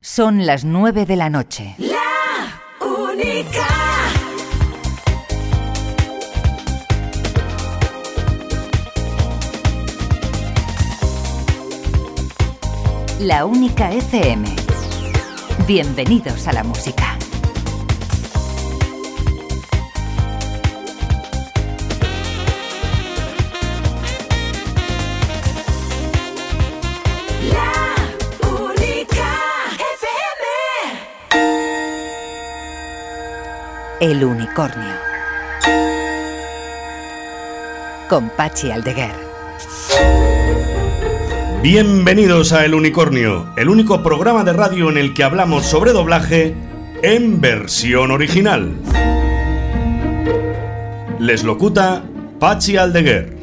Son las 9 de la noche. La única. La Única FM. Bienvenidos a la música. La Única FM. El unicornio. Con Pachi Aldeguer. Bienvenidos a El Unicornio, el único programa de radio en el que hablamos sobre doblaje en versión original. Les locuta Pachi Aldeguer.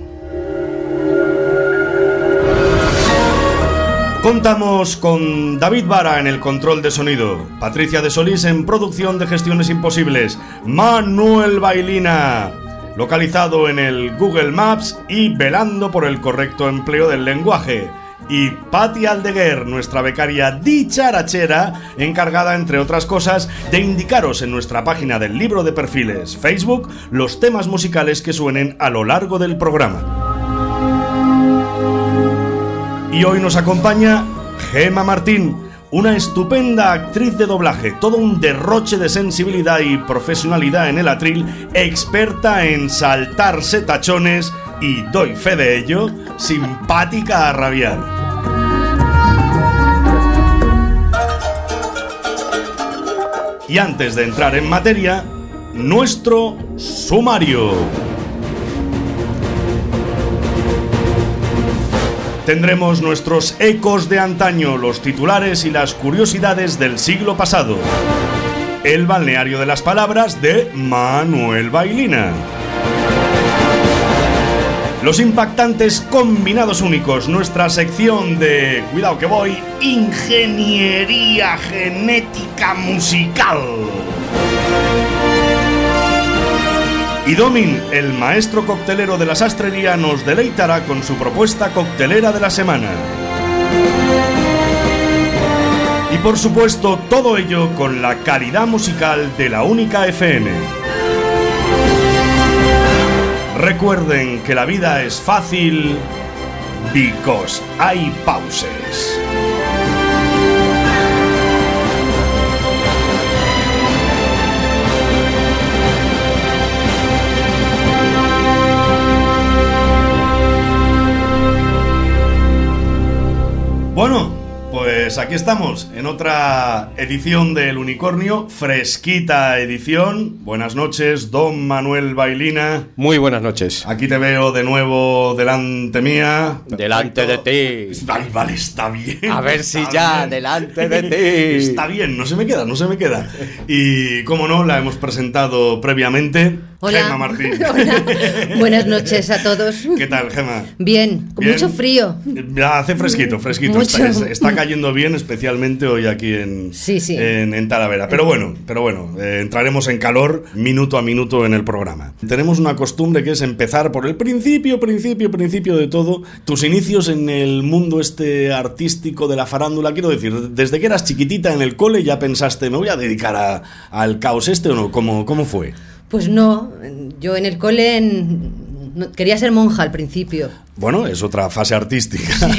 Contamos con David Vara en el control de sonido, Patricia de Solís en producción de Gestiones Imposibles, Manuel Bailina, localizado en el Google Maps y velando por el correcto empleo del lenguaje, y Pati Aldeguer, nuestra becaria dicharachera, encargada, entre otras cosas, de indicaros en nuestra página del libro de perfiles Facebook los temas musicales que suenen a lo largo del programa. Y hoy nos acompaña Gemma Martín, una estupenda actriz de doblaje, todo un derroche de sensibilidad y profesionalidad en el atril, experta en saltarse tachones y, doy fe de ello, simpática a rabiar. Y antes de entrar en materia, nuestro sumario. Tendremos nuestros ecos de antaño, los titulares y las curiosidades del siglo pasado. El balneario de las palabras de Manuel Bailina. Los impactantes combinados únicos, nuestra sección de, cuidado que voy, ingeniería genética musical. Y Domin, el maestro coctelero de la sastrería, nos deleitará con su propuesta coctelera de la semana. Y por supuesto, todo ello con la calidad musical de La Única FM. Recuerden que la vida es fácil because hay pauses. Bueno, pues aquí estamos, en otra edición del Unicornio, fresquita edición. Buenas noches, don Manuel Bailina. Muy buenas noches. Aquí te veo de nuevo delante mía. Delante de ti. Ay, vale, está bien. A ver si ya, bien. delante de ti. Está bien, no se me queda. Y, como no, la hemos presentado previamente. Hola. Gemma Martín. Hola. Buenas noches a todos. ¿Qué tal, Gemma? Bien, con Bien. mucho frío. Ya hace fresquito. Mucho. Está cayendo bien, especialmente hoy aquí en Talavera. Pero bueno, entraremos en calor minuto a minuto en el programa. Tenemos una costumbre que es empezar por el principio de todo. Tus inicios en el mundo artístico de la farándula, quiero decir, desde que eras chiquitita en el cole ya pensaste, me voy a dedicar al caos o no, ¿cómo fue? Pues no, yo en el cole quería ser monja al principio. Bueno, es otra fase artística. Sí.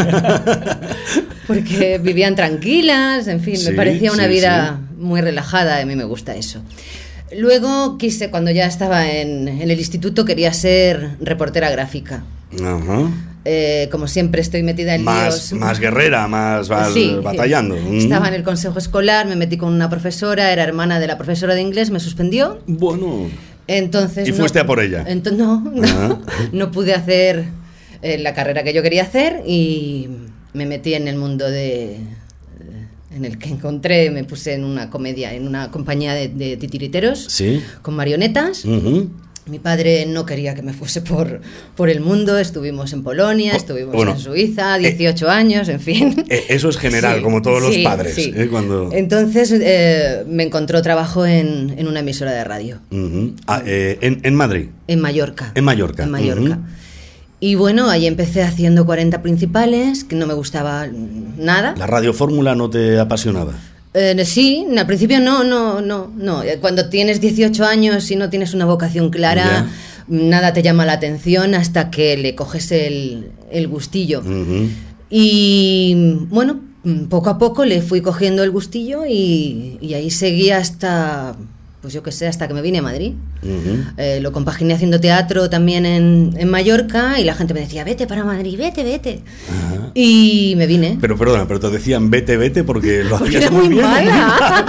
Porque vivían tranquilas, en fin, me parecía una vida muy relajada, y a mí me gusta eso. Luego cuando ya estaba en el instituto, quería ser reportera gráfica. Ajá. Como siempre estoy metida en líos. Más guerrera, batallando. Estaba en el consejo escolar, me metí con una profesora, era hermana de la profesora de inglés, me suspendió. Bueno. Entonces ¿Y fuiste a por ella? No pude hacer la carrera que yo quería hacer y me metí en el mundo en el que encontré, me puse en una comedia, en una compañía de titiriteros, ¿sí? Con marionetas. Uh-huh. Mi padre no quería que me fuese por el mundo, estuvimos en Polonia, estuvimos en Suiza, 18 años, en fin. Eso es general, sí, como todos los padres. Sí. Cuando... Entonces me encontró trabajo en una emisora de radio. Uh-huh. ¿En Madrid? En Mallorca. En Mallorca. En Mallorca. Uh-huh. Y bueno, ahí empecé haciendo 40 principales, que no me gustaba nada. ¿La radiofórmula no te apasionaba? Sí, al principio no. Cuando tienes 18 años y no tienes una vocación clara, nada te llama la atención hasta que le coges el gustillo. Uh-huh. Y bueno, poco a poco le fui cogiendo el gustillo y ahí seguí hasta, pues yo qué sé, hasta que me vine a Madrid. Uh-huh. Lo compaginé haciendo teatro también en Mallorca y la gente me decía, vete para Madrid, vete. Uh-huh. Y me vine. Pero perdona, pero te decían vete porque lo porque hacías era muy bien. Mala.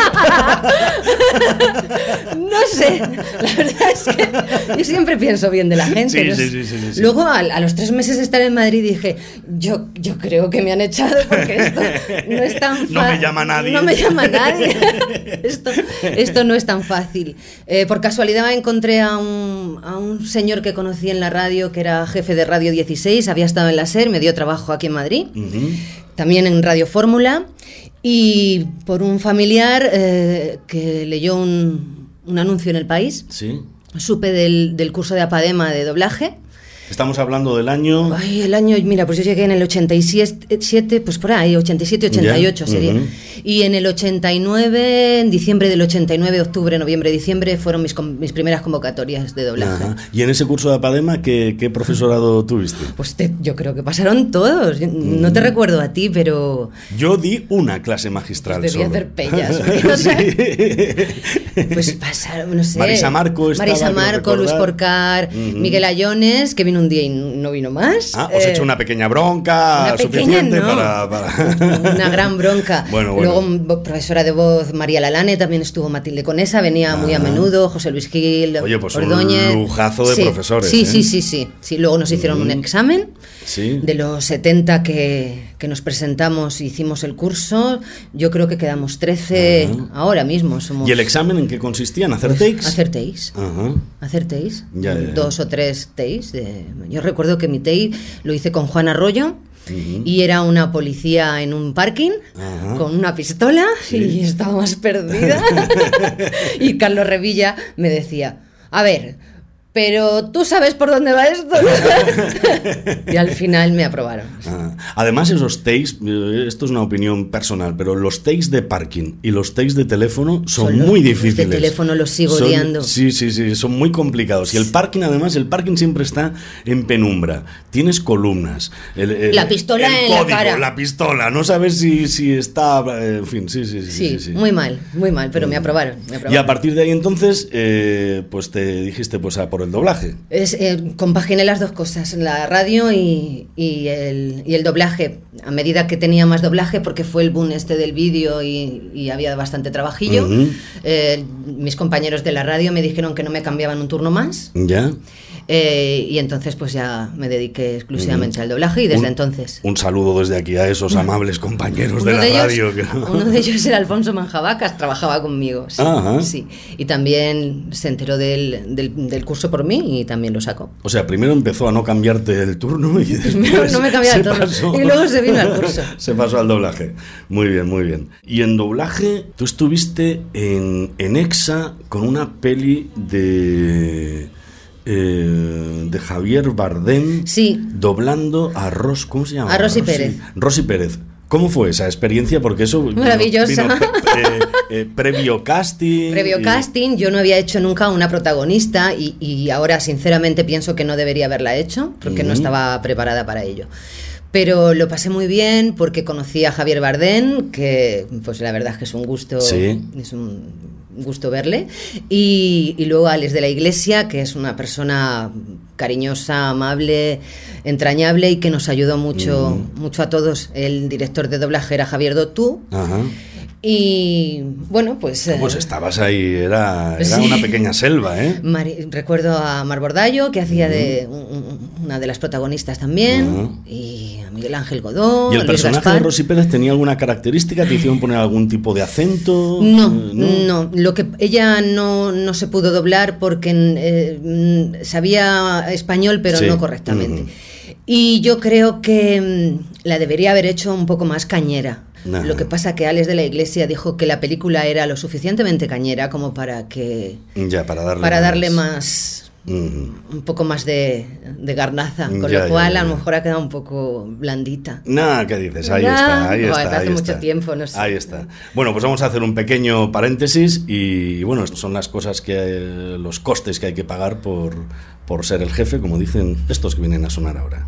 No sé, la verdad es que yo siempre pienso bien de la gente. Sí. Luego a los 3 meses de estar en Madrid dije, yo creo que me han echado porque esto no es tan fácil. No me llama nadie. No me llama nadie. Esto no es tan fácil. Por casualidad encontré a un señor que conocí en la radio, que era jefe de Radio 16, había estado en la SER, me dio trabajo aquí en Madrid, también en Radio Fórmula, y por un familiar que leyó un anuncio en El País, ¿Sí? supe del curso de Apadema de doblaje. Estamos hablando del año... Ay, el año, mira, pues yo llegué en el 87, pues por ahí, 87, 88 sería. Uh-huh. Y en el 89, en diciembre del 89, octubre, noviembre, diciembre, fueron mis primeras convocatorias de doblaje. Ajá. ¿Y en ese curso de Apadema qué profesorado tuviste? Pues yo creo que pasaron todos. No te recuerdo a ti, pero... Yo di una clase magistral pues debía solo. hacer pellas. No sé. Pues pasaron, no sé. Marisa Marco, Luis Porcar, Miguel Ayones, que vino un día y no vino más. Os he hecho una pequeña bronca suficiente no. para... Una gran bronca. Bueno. Luego, profesora de voz María Lalane, también estuvo Matilde Conesa, venía muy a menudo, José Luis Gil, Oye, pues Ordóñez. un lujazo de profesores. Sí. Luego nos hicieron un examen. Sí. De los 70 que nos presentamos, hicimos el curso, yo creo que quedamos 13 ahora mismo. Somos... ¿Y el examen en qué consistía? ¿En hacer takes? Hacer takes. Hacer takes. 2 o 3 takes. Yo recuerdo que mi take lo hice con Juan Arroyo. Y era una policía en un parking con una pistola y estaba más perdida. Y Carlos Revilla me decía, a ver, pero tú sabes por dónde va esto. Y al final me aprobaron. Además, esos takes, esto es una opinión personal, pero los takes de parking y los takes de teléfono son muy difíciles. De teléfono los sigo odiando. Sí, son muy complicados. Y el parking siempre está en penumbra. Tienes columnas. La pistola el en código, la cara. La pistola, no sabes si está... En fin, sí. Muy mal, pero me aprobaron. Y a partir de ahí entonces, pues te dijiste, pues a por el doblaje. Compaginé las dos cosas, la radio y el doblaje, a medida que tenía más doblaje, porque fue el boom del vídeo y había bastante trabajillo. Mis compañeros de la radio me dijeron que no me cambiaban un turno más. Ya. Y entonces pues ya me dediqué exclusivamente al doblaje y desde entonces... Un saludo desde aquí a esos amables compañeros de la radio. Uno de ellos era Alfonso Manjabacas, trabajaba conmigo. Sí. Y también se enteró del curso por mí y también lo sacó. O sea, primero empezó a no cambiarte el turno y después no me cambiaba el turno. Y luego se vino al curso. Se pasó al doblaje. Muy bien. Y en doblaje, tú estuviste en EXA con una peli de Javier Bardem, doblando a ¿cómo se llama? A Rosy Pérez. Rosy Pérez. ¿Cómo fue esa experiencia? Porque eso... Maravillosa. Previo casting. Casting, yo no había hecho nunca una protagonista y ahora sinceramente pienso que no debería haberla hecho porque no estaba preparada para ello. Pero lo pasé muy bien porque conocí a Javier Bardem, que pues la verdad es que es un gusto, es un gusto verle, y luego a Alex de la Iglesia, que es una persona cariñosa, amable, entrañable y que nos ayudó mucho a todos. El director de doblaje era Javier Dotú. Y bueno, pues... Pues estabas ahí, era una pequeña selva, ¿eh? Recuerdo a Mar Bordallo, que hacía de una de las protagonistas también, y a Miguel Ángel Godó. ¿Y el Luis personaje Gaspar. de Rosy Pérez tenía alguna característica? ¿Te hicieron poner algún tipo de acento? No. Lo que ella no se pudo doblar porque sabía español, pero no correctamente. Y yo creo que la debería haber hecho un poco más cañera. Lo que pasa que Alex de la Iglesia dijo que la película era lo suficientemente cañera como para que... Ya, para darle más un poco más de garnaza, con Ya, lo cual ya. a lo mejor ha quedado un poco blandita. Nah, ¿qué dices? Ahí Nah, está, ahí no, está. desde hace ahí mucho está. tiempo, no sé. Ahí está. Bueno, pues vamos a hacer un pequeño paréntesis y bueno, estos son las cosas que, los costes que hay que pagar por ser el jefe, como dicen estos que vienen a sonar ahora.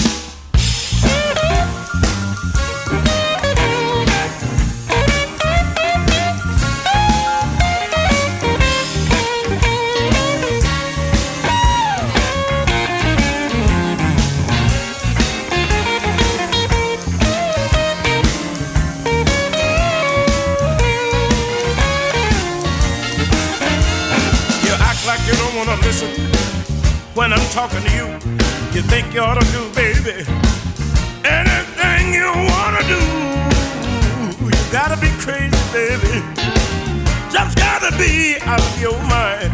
You act like you don't wanna listen when I'm talking to you. You think you ought to do, baby, anything you wanna do. You gotta be crazy, baby. Just gotta be out of your mind.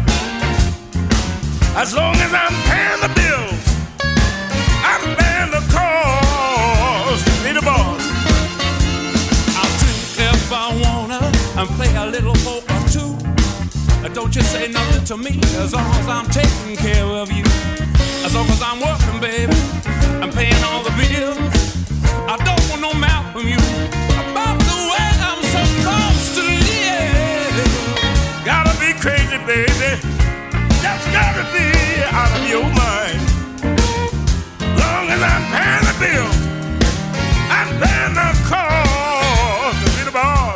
As long as I'm paying the bills, I'm paying the cost. Be the boss. I'll drink if I wanna and play a little for or two. Don't you say nothing to me as long as I'm taking care of you. As long as I'm working, baby, I'm paying all the bills. I don't want no mouth from you about the way I'm supposed to live. Gotta be crazy, baby. Just gotta be out of your mind. Long as I'm paying the bill, I'm paying the cost to be the boss.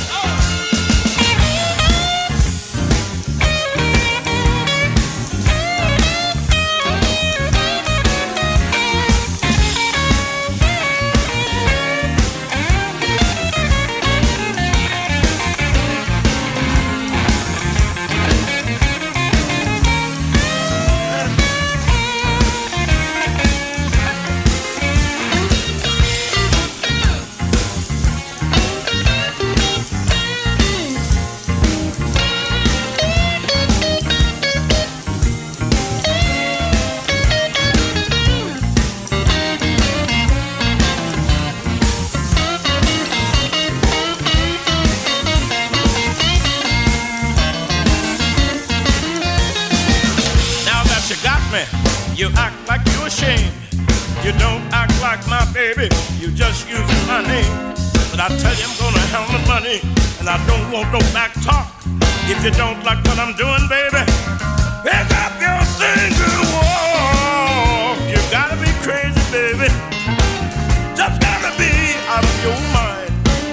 You act like you're ashamed. You don't act like my baby. You just using my name. But I tell you, I'm gonna handle the money, and I don't want no back talk. If you don't like what I'm doing, baby, pick up your things and walk. You gotta be crazy, baby. Just gotta be out of your mind.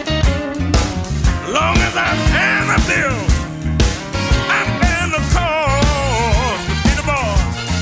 Long as I'm paying the bills, I'm paying the cost to be the boss.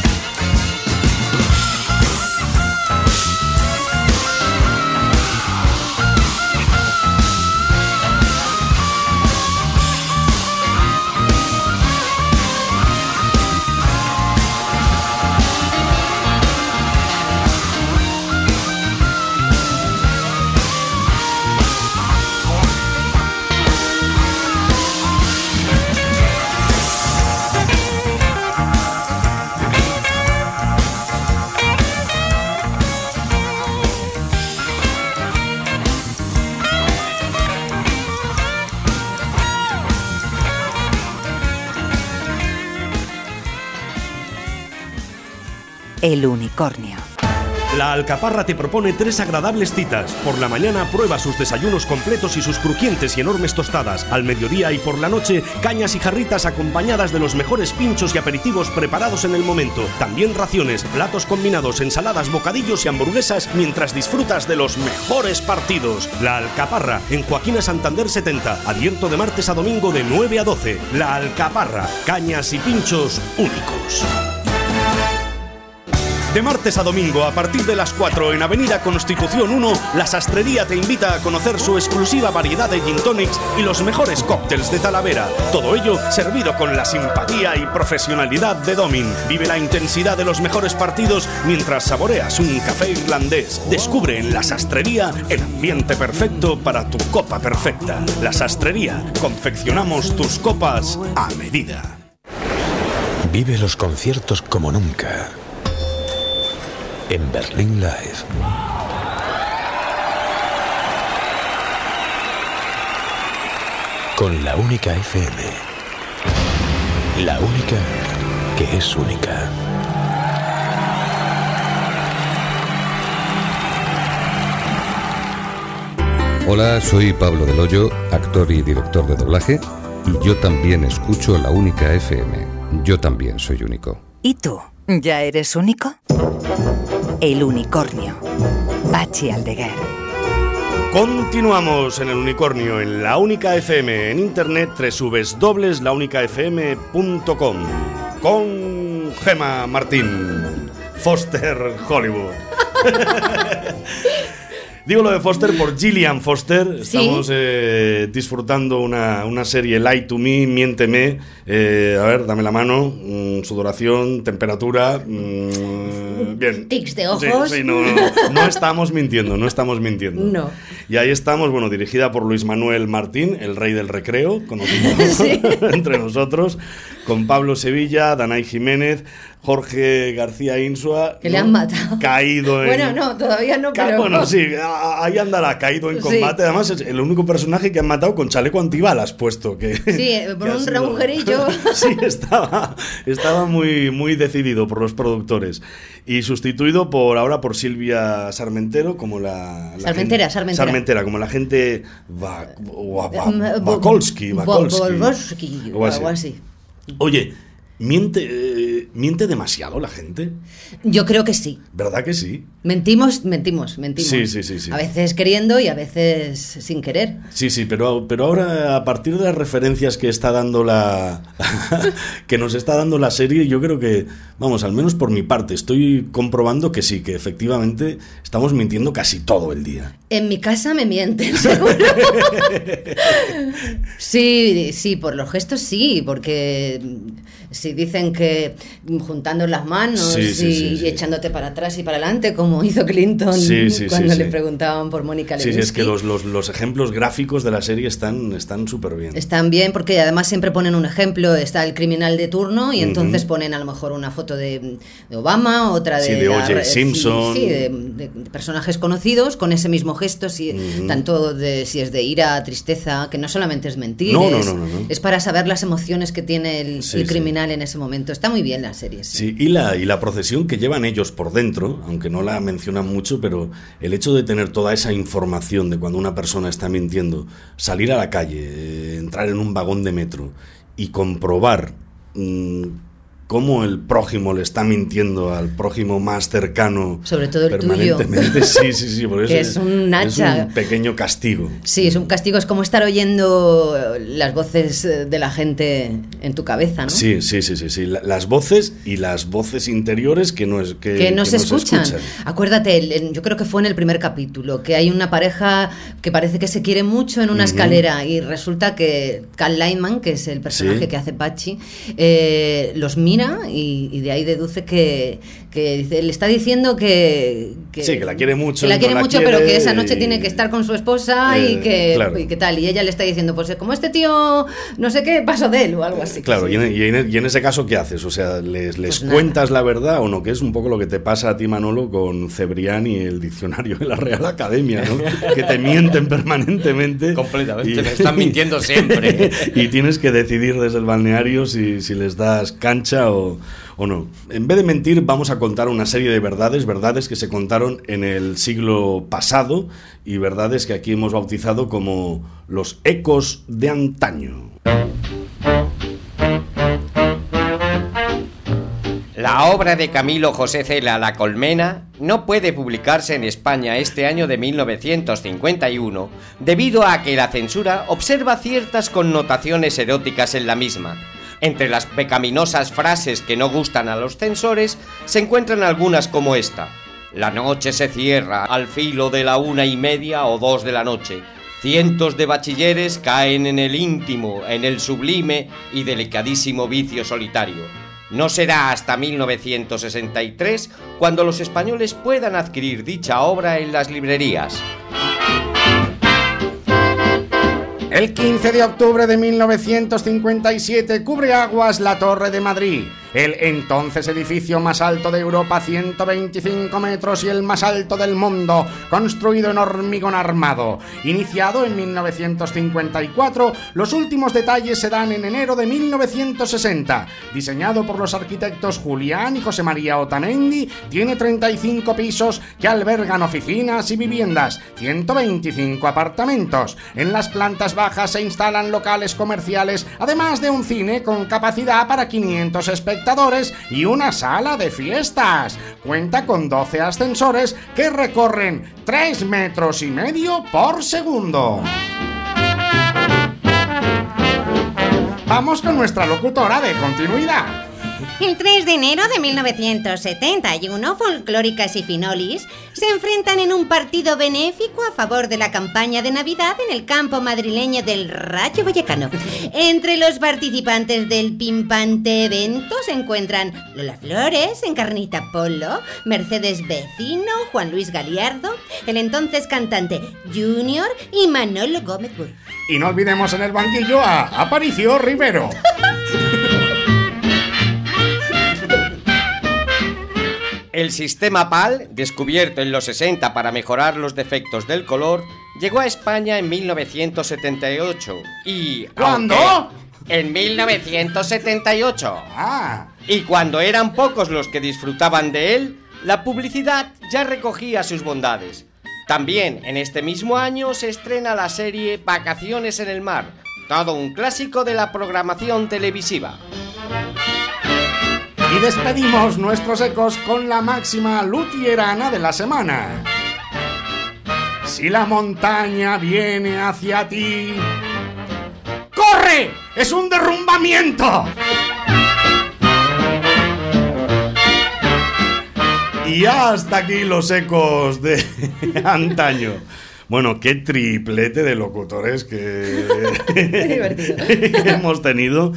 El unicornio. La Alcaparra te propone 3 agradables citas. Por la mañana prueba sus desayunos completos y sus crujientes y enormes tostadas. Al mediodía y por la noche, cañas y jarritas acompañadas de los mejores pinchos y aperitivos preparados en el momento. También raciones, platos combinados, ensaladas, bocadillos y hamburguesas mientras disfrutas de los mejores partidos. La Alcaparra, en Joaquina Santander 70. Abierto de martes a domingo de 9 a 12. La Alcaparra, cañas y pinchos únicos. De martes a domingo, a partir de las 4 en Avenida Constitución 1, La Sastrería te invita a conocer su exclusiva variedad de gin tonics y los mejores cócteles de Talavera. Todo ello servido con la simpatía y profesionalidad de Domin. Vive la intensidad de los mejores partidos mientras saboreas un café irlandés. Descubre en La Sastrería el ambiente perfecto para tu copa perfecta. La Sastrería, confeccionamos tus copas a medida. Vive los conciertos como nunca en Berlín Live. Con la única FM. La única que es única. Hola, soy Pablo Del Hoyo, actor y director de doblaje, y yo también escucho La Única FM. Yo también soy único. ¿Y tú? ¿Ya eres único? El Unicornio. Patxi Aldeguer. Continuamos en El Unicornio, en La Única FM, en internet www.launicafm.com, con Gemma Martín, Foster Hollywood. Digo lo de Foster por Gillian Foster. Estamos disfrutando una serie, Lie to Me, Miénteme. A ver, dame la mano. Sudoración, temperatura. Bien. Tics de ojos. Sí, no estamos mintiendo, no estamos mintiendo. No. Y ahí estamos, bueno, dirigida por Luis Manuel Martín, el rey del recreo, conocido entre nosotros, con Pablo Sevilla, Danay Jiménez, Jorge García Insua. Que le han matado. Caído en... Bueno, no, todavía no, pero... Bueno, sí, ahí andará, caído en combate. Además, es el único personaje que han matado con chaleco antibalas puesto. Sí, por un agujerillo. Sí, estaba muy, muy decidido por los productores. Y sustituido por Silvia Sarmentero, como la Sarmentera, como la gente Bakolsky. O algo así. Oye, ¿miente demasiado la gente? Yo creo que sí. ¿Verdad que sí? Mentimos. Sí. A veces queriendo y a veces sin querer. Sí, pero ahora, a partir de las referencias que está dando que nos está dando la serie, yo creo que, vamos, al menos por mi parte, estoy comprobando que sí, que efectivamente estamos mintiendo casi todo el día. En mi casa me mienten, seguro. Sí, por los gestos sí, porque si dicen que juntando las manos y echándote para atrás y para adelante, como hizo Clinton cuando le preguntaban por Mónica Lewinsky. Sí, es que los ejemplos gráficos de la serie están súper bien. Están bien porque además siempre ponen un ejemplo, está el criminal de turno y entonces ponen a lo mejor una foto de Obama, otra de O.J. Simpson. De personajes conocidos con ese mismo gesto, tanto si es de ira, tristeza, que no solamente es mentir, no. es para saber las emociones que tiene el criminal en ese momento. Está muy bien la serie. Sí, y la procesión que llevan ellos por dentro, aunque no la mencionan mucho, pero el hecho de tener toda esa información de cuando una persona está mintiendo, salir a la calle, entrar en un vagón de metro y comprobar cómo el prójimo le está mintiendo al prójimo más cercano, sobre todo el permanentemente. Tuyo. Sí, por eso que es un hacha. Es un pequeño castigo. Sí, es un castigo, es como estar oyendo las voces de la gente en tu cabeza, ¿no? Sí. Las voces y las voces interiores que no se escuchan. Acuérdate, yo creo que fue en el primer capítulo, que hay una pareja que parece que se quiere mucho en una escalera y resulta que Cal Lightman, que es el personaje que hace Patxi, los mira y de ahí deduce que le está diciendo que la quiere mucho. Que la quiere mucho, pero que esa noche tiene que estar con su esposa y que tal. Y ella le está diciendo, pues como este tío no sé qué pasó de él o algo así. Claro, y en ese caso, ¿qué haces? O sea, ¿les pues cuentas la verdad o no? Que es un poco lo que te pasa a ti, Manolo, con Cebrián y el diccionario de la Real Academia, ¿no? Que te mienten permanentemente. Completamente, me están mintiendo siempre. Y tienes que decidir desde el balneario si les das cancha o no. En vez de mentir, vamos a contar una serie de verdades que se contaron en el siglo pasado y verdades que aquí hemos bautizado como los ecos de antaño. La obra de Camilo José Cela, La Colmena, no puede publicarse en España este año de 1951 debido a que la censura observa ciertas connotaciones eróticas en la misma. Entre las pecaminosas frases que no gustan a los censores se encuentran algunas como esta: la noche se cierra al filo de la 1:30 o 2 de la noche. Cientos de bachilleres caen en el íntimo, en el sublime y delicadísimo vicio solitario. No será hasta 1963 cuando los españoles puedan adquirir dicha obra en las librerías. El 15 de octubre de 1957 cubre aguas la Torre de Madrid, el entonces edificio más alto de Europa, 125 metros, y el más alto del mundo, construido en hormigón armado. Iniciado en 1954, los últimos detalles se dan en enero de 1960. Diseñado por los arquitectos Julián y José María Otamendi, tiene 35 pisos que albergan oficinas y viviendas, 125 apartamentos. En las plantas bajas se instalan locales comerciales, además de un cine con capacidad para 500 espectadores y una sala de fiestas. Cuenta con 12 ascensores que recorren 3,5 metros por segundo. Vamos con nuestra locutora de continuidad. El 3 de enero de 1971, Folclóricas y Finolis se enfrentan en un partido benéfico a favor de la campaña de Navidad en el campo madrileño del Rayo Vallecano. Entre los participantes del pimpante evento se encuentran Lola Flores, Encarnita Polo, Mercedes Vecino, Juan Luis Galiardo, el entonces cantante Junior y Manolo Gómez Burr. Y no olvidemos en el banquillo a Aparicio Rivero. El sistema PAL, descubierto en los 60 para mejorar los defectos del color, llegó a España en 1978 y... ¿Cuándo? En 1978. Ah. Y cuando eran pocos los que disfrutaban de él, la publicidad ya recogía sus bondades. También en este mismo año se estrena la serie Vacaciones en el Mar, todo un clásico de la programación televisiva. Y despedimos nuestros ecos con la máxima luthierana de la semana. Si la montaña viene hacia ti, ¡corre! ¡Es un derrumbamiento! Y hasta aquí los ecos de antaño. Bueno, qué triplete de locutores que hemos tenido.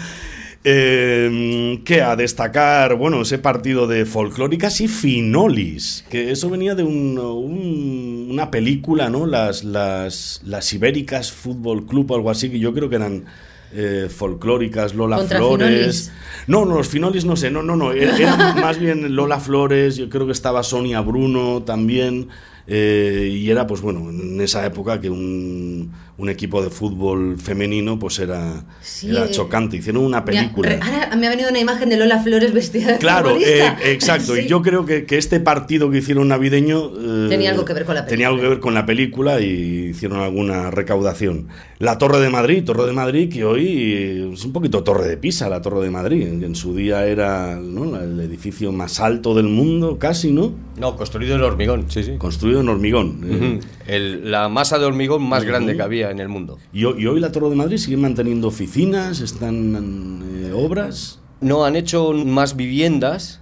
Que a destacar, bueno, ese partido de Folclóricas y Finolis, que eso venía de una película, ¿no? Las Ibéricas Fútbol Club o algo así, que yo creo que eran Folclóricas, Lola Contra Flores. Finolis. No, los Finolis no sé, no, eran más bien Lola Flores, yo creo que estaba Sonia Bruno también. Y era, pues bueno, en esa época que un equipo de fútbol femenino pues era chocante. Hicieron una película. Ahora me ha venido una imagen de Lola Flores vestida de claro, futbolista. exacto. Sí. Y yo creo que este partido que hicieron navideño tenía algo que ver con la película. Tenía algo que ver con la película y hicieron alguna recaudación. La Torre de Madrid, que hoy es un poquito Torre de Pisa, la Torre de Madrid. En su día era, ¿no?, el edificio más alto del mundo, casi, ¿no? No, construido en hormigón, sí. Construido en hormigón. La masa de hormigón más grande que había en el mundo. ¿Y hoy la Torre de Madrid sigue manteniendo oficinas? ¿Están obras? No, han hecho más viviendas,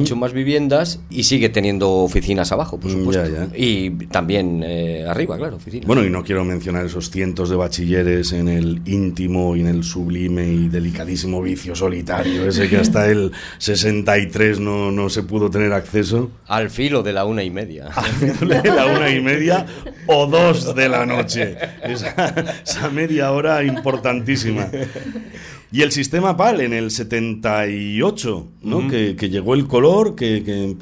y sigue teniendo oficinas abajo, por supuesto. Ya. Y también arriba, claro, oficinas. Bueno, y no quiero mencionar esos cientos de bachilleres en el íntimo y en el sublime y delicadísimo vicio solitario, ese que hasta el 63 no se pudo tener acceso. Al filo de la 1:30. Al filo de la 1:30 o 2 de la noche. Esa media hora importantísima. Y el sistema PAL en el 78, ¿no? Que llegó el color, que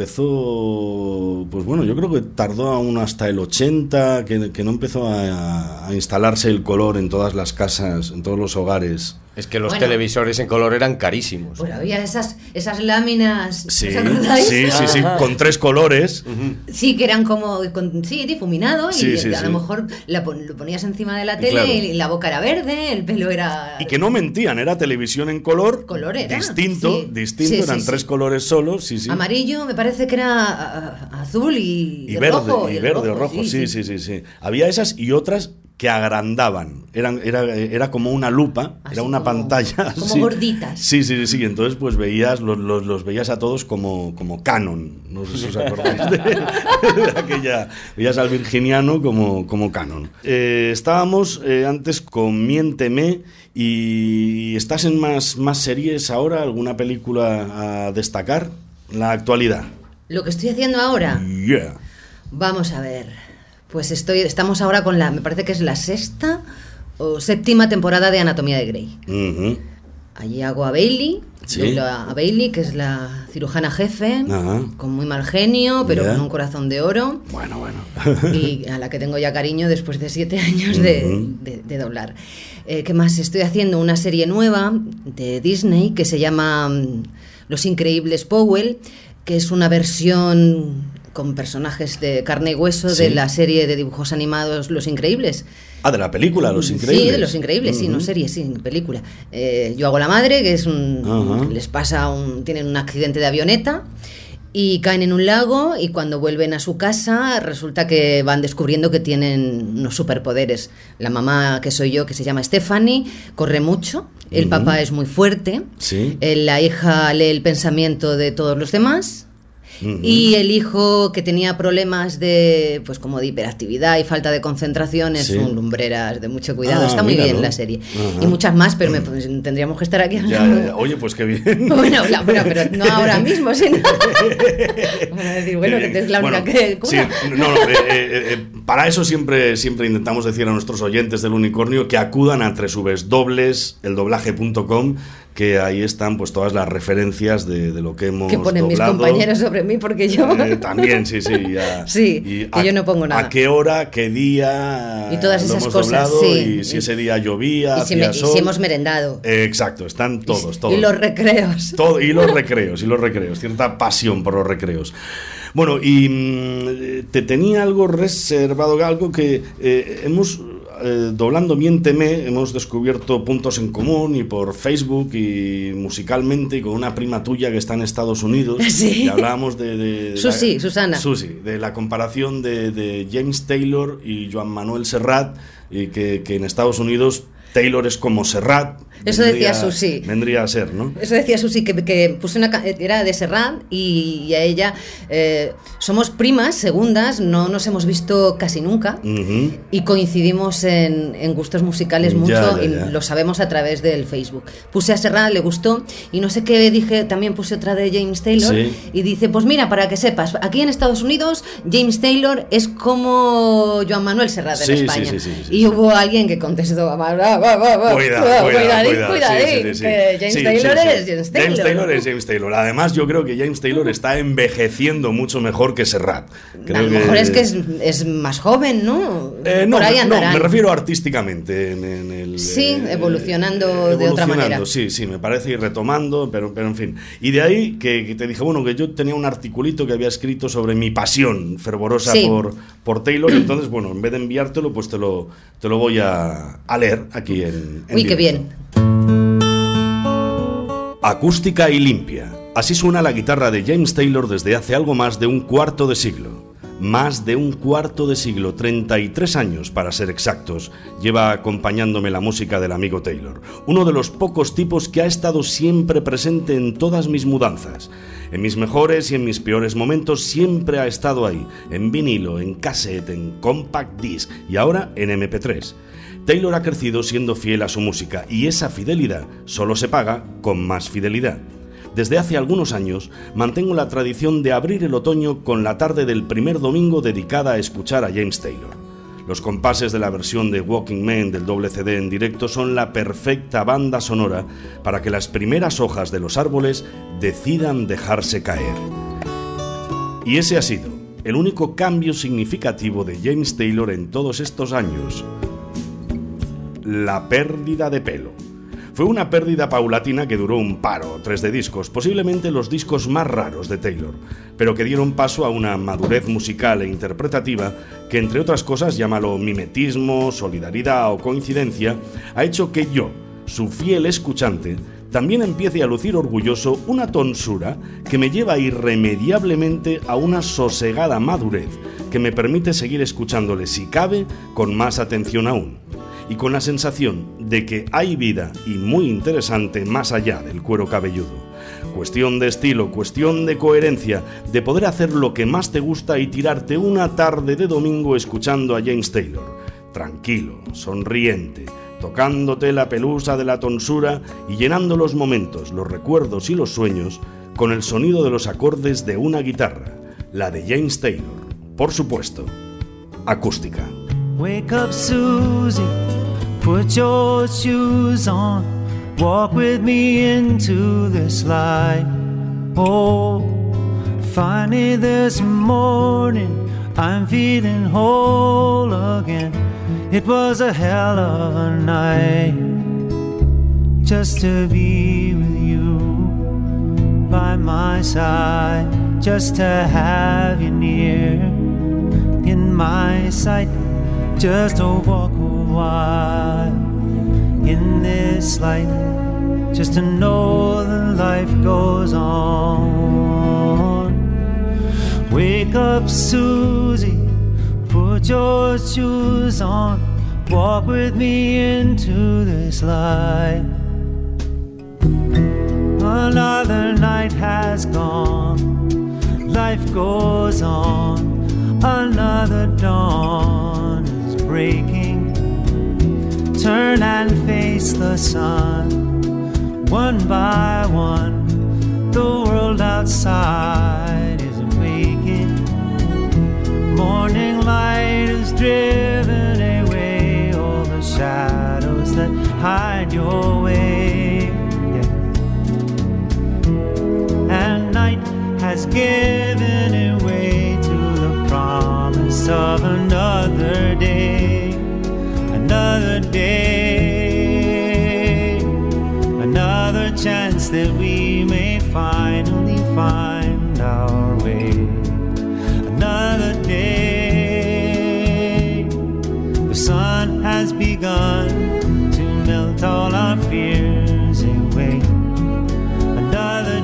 empezó, pues bueno, yo creo que tardó aún hasta el 80, que no empezó a instalarse el color en todas las casas, en todos los hogares. Es que los televisores en color eran carísimos. Pues había esas láminas, sí, ¿os acordáis? Sí, con 3 colores. Sí, que eran como difuminado, y a lo mejor lo ponías encima de la tele, claro. Y la boca era verde, el pelo era... Y que no mentían, era televisión en color. Color era. Distinto, eran 3 colores solos, sí. Amarillo, me parece que era azul y verde, rojo. Y verde o rojo, sí. Había esas y otras que agrandaban, era como una lupa, era una pantalla como gorditas. Sí, entonces pues los veías a todos como Canon, no sé si os acordáis de aquella, veías al virginiano como Canon. Estábamos antes con Miénteme, y estás en más series ahora, ¿alguna película a destacar? La actualidad. Lo que estoy haciendo ahora. Yeah. Vamos a ver. Pues estamos ahora con me parece que es la 6ª séptima temporada de Anatomía de Grey. Ujú. Allí hago a Bailey, Sí. doblo a Bailey, que es la cirujana jefe, Ajá. con muy mal genio, pero Ya. con un corazón de oro, Bueno. y a la que tengo ya cariño después de 7 años de doblar. ¿Qué más? Estoy haciendo una serie nueva de Disney que se llama Los Increíbles Powell, que es una versión con personajes de carne y hueso Sí. de la serie de dibujos animados Los Increíbles. Ah, de la película, Los Increíbles. Sí, de Los Increíbles, sí, no serie, sí, película. Yo hago la madre, que es Ajá. les pasa tienen un accidente de avioneta y caen en un lago, y cuando vuelven a su casa resulta que van descubriendo que tienen unos superpoderes. La mamá, que soy yo, que se llama Stephanie, corre mucho, el papá es muy fuerte, Sí. la hija lee el pensamiento de todos los demás. Y el hijo, que tenía problemas de, pues como de hiperactividad y falta de concentración, es Sí. un lumbreras de mucho cuidado. Ah, Está muy míralo. bien la serie. Ajá. Y muchas más, pero pues, tendríamos que estar aquí Ya. hablando. Oye, pues qué bien. Bueno, pero no ahora mismo, sino. Van a decir, bueno, que es la única Bueno, que sí, cura. para eso siempre intentamos decir a nuestros oyentes del Unicornio que acudan a www.eldoblaje.com, que ahí están pues todas las referencias de lo que hemos Que ponen doblado. mis compañeros sobre mí, porque yo. También, sí. Ya. Sí, Y que yo no pongo nada. ¿A qué hora, qué día Y todas lo esas hemos cosas, doblado? sí. Y si ese día llovía, Y si, hacía y sol. si hemos merendado. Exacto, están todos. Y los recreos. Todo, y los recreos, cierta pasión por los recreos. Bueno, y te tenía algo reservado, algo que hemos, doblando Miénteme, hemos descubierto puntos en común, y por Facebook y musicalmente, y con una prima tuya que está en Estados Unidos. Sí. Y hablábamos de Susana. de la comparación de James Taylor y Joan Manuel Serrat, y que en Estados Unidos Taylor es como Serrat. Eso decía Susi. Vendría a ser, ¿no? Eso decía Susi, que puse era de Serrat, y a ella somos primas, segundas, no nos hemos visto casi nunca, y coincidimos en gustos musicales mucho, y lo sabemos a través del Facebook. Puse a Serrat, le gustó, y no sé qué dije, también puse otra de James Taylor, Sí. y dice, pues mira, para que sepas, aquí en Estados Unidos James Taylor es como Joan Manuel Serrat en Sí, España. sí. Y hubo alguien que contestó, cuidadín, sí. que James Sí, Taylor sí. es James Taylor. James Taylor es James Taylor. Además, yo creo que James Taylor está envejeciendo mucho mejor que Serrat. A lo mejor es que es más joven, ¿no? No, Por ahí andarán. me refiero artísticamente en el... Sí, evolucionando de otra manera. Sí, me parece, ir retomando, pero en fin. Y de ahí que te dije, bueno, que yo tenía un articulito que había escrito sobre mi pasión fervorosa Sí. por Taylor, y entonces, bueno, en vez de enviártelo, pues te lo voy a leer aquí en Uy, qué directo. bien. Acústica y limpia. Así suena la guitarra de James Taylor desde hace algo más de un cuarto de siglo. Más de un cuarto de siglo, 33 años para ser exactos, lleva acompañándome la música del amigo Taylor. Uno de los pocos tipos que ha estado siempre presente en todas mis mudanzas. En mis mejores y en mis peores momentos siempre ha estado ahí, en vinilo, en cassette, en compact disc y ahora en MP3. Taylor ha crecido siendo fiel a su música, y esa fidelidad solo se paga con más fidelidad. Desde hace algunos años mantengo la tradición de abrir el otoño con la tarde del primer domingo dedicada a escuchar a James Taylor. Los compases de la versión de Walking Man del doble CD en directo son la perfecta banda sonora para que las primeras hojas de los árboles decidan dejarse caer. Y ese ha sido el único cambio significativo de James Taylor en todos estos años: la pérdida de pelo. Fue una pérdida paulatina que duró un par o 3 de discos, posiblemente los discos más raros de Taylor, pero que dieron paso a una madurez musical e interpretativa que, entre otras cosas, llámalo mimetismo, solidaridad o coincidencia, ha hecho que yo, su fiel escuchante, también empiece a lucir orgulloso una tonsura que me lleva irremediablemente a una sosegada madurez que me permite seguir escuchándole, si cabe, con más atención aún, y con la sensación de que hay vida, y muy interesante, más allá del cuero cabelludo. Cuestión de estilo, cuestión de coherencia, de poder hacer lo que más te gusta y tirarte una tarde de domingo escuchando a James Taylor, tranquilo, sonriente, tocándote la pelusa de la tonsura y llenando los momentos, los recuerdos y los sueños con el sonido de los acordes de una guitarra, la de James Taylor, por supuesto, acústica. Wake up, Susie, Put your shoes on, walk with me into this light. Oh, finally this morning I'm feeling whole again. It was a hell of a night just to be with you by my side, just to have you near in my sight, just to walk a while in this light, just to know that life goes on. Wake up, Susie, put your shoes on, walk with me into this light. Another night has gone, life goes on, another dawn is breaking. Turn and face the sun, one by one, the world outside is waking. Morning light has driven away all the shadows that hide your way. Yeah. And night has given away to the promise of another day, another day, another chance that we may finally find our way. Another day, the sun has begun to melt all our fears away. Another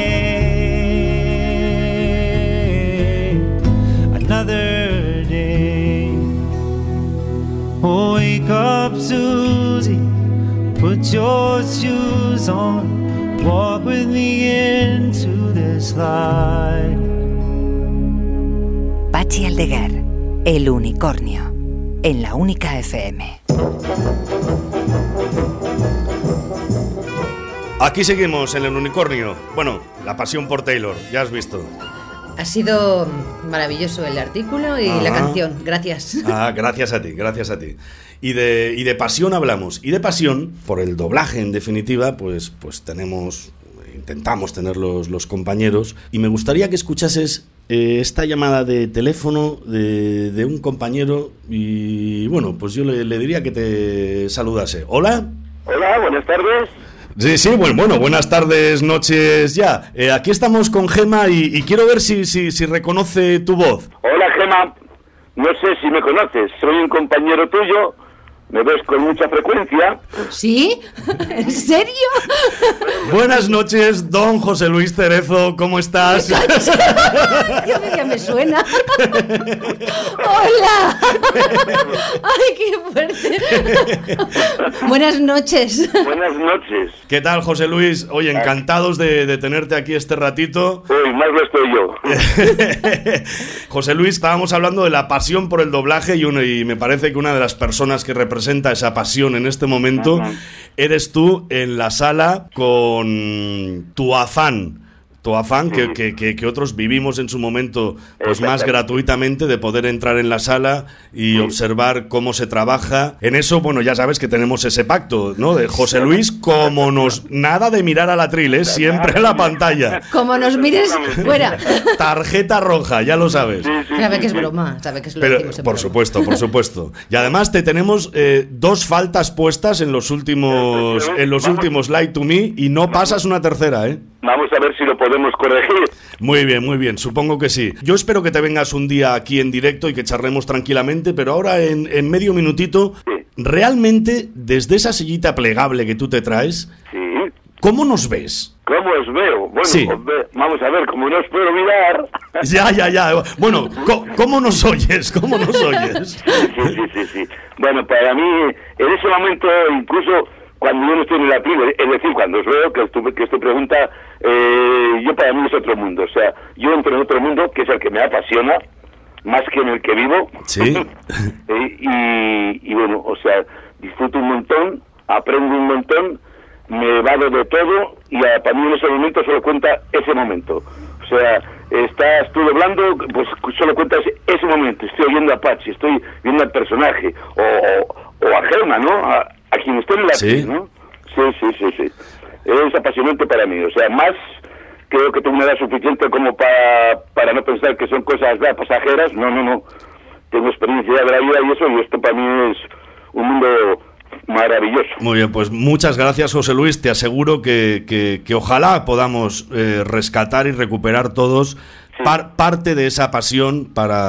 day, another day. Oh, wake up, Susie, put your shoes on, walk with me into this light. Patxi Aldeguer, El Unicornio, en La Única FM. Aquí seguimos en El Unicornio. Bueno, la pasión por Taylor, ya has visto. Ha sido maravilloso el artículo y la canción, gracias. Gracias a ti, gracias a ti. Y de pasión hablamos. Y de pasión, por el doblaje en definitiva, pues intentamos tener los compañeros. Y me gustaría que escuchases esta llamada de teléfono de un compañero. Y bueno, pues yo le diría que te saludase. ¿Hola? Hola, buenas tardes. Sí, bueno, buenas tardes, noches ya. Aquí estamos con Gema y quiero ver si reconoce tu voz. Hola, Gema. No sé si me conoces, soy un compañero tuyo. ¿Me ves con mucha frecuencia? ¿Sí? ¿En serio? Buenas noches, don José Luis Cerezo, ¿cómo estás? Ya me suena. ¡Hola! ¡Ay, qué fuerte! Buenas noches. Buenas noches. ¿Qué tal, José Luis? Oye, encantados de tenerte aquí este ratito. Uy, más lo estoy yo. José Luis, estábamos hablando de la pasión por el doblaje y me parece que una de las personas que representa esa pasión en este momento eres tú en la sala con tu afán que otros vivimos en su momento pues más gratuitamente, de poder entrar en la sala y observar cómo se trabaja. En eso, bueno, ya sabes que tenemos ese pacto, ¿no? De José Luis, como nada de mirar al atril, siempre en la pantalla. Como nos mires, fuera. Tarjeta roja, ya lo sabes. Sabe que es broma, sabe que es lo que decimos en por supuesto. Y además te tenemos 2 faltas puestas en los últimos Light to Me y no pasas una tercera, ¿eh? Vamos a ver si lo podemos corregir. Muy bien, supongo que sí. Yo espero que te vengas un día aquí en directo y que charlemos tranquilamente, pero ahora en medio minutito, realmente, desde esa sillita plegable que tú te traes, ¿cómo nos ves? ¿Cómo os veo? Bueno, sí. Vamos a ver, como no os puedo mirar... Ya. Bueno, ¿cómo nos oyes? ¿Cómo nos oyes? Sí. Bueno, para mí, en ese momento, incluso... Cuando yo no estoy en la atril, es decir, cuando os veo, que esto pregunta, yo para mí es otro mundo. O sea, yo entro en otro mundo que es el que me apasiona, más que en el que vivo. Sí. y bueno, o sea, disfruto un montón, aprendo un montón, me vado de todo y para mí en ese momento solo cuenta ese momento. O sea, estás tú doblando, pues solo cuentas ese momento. Estoy oyendo a Patxi, estoy viendo al personaje, o a Gema, ¿no? a quien esté en el atril, ¿no? Sí. Es apasionante para mí, o sea, más creo que tengo una edad suficiente como para no pensar que son cosas pasajeras, no. Tengo experiencia de la vida y eso, y esto para mí es un mundo maravilloso. Muy bien, pues muchas gracias, José Luis. Te aseguro que ojalá podamos rescatar y recuperar todos parte de esa pasión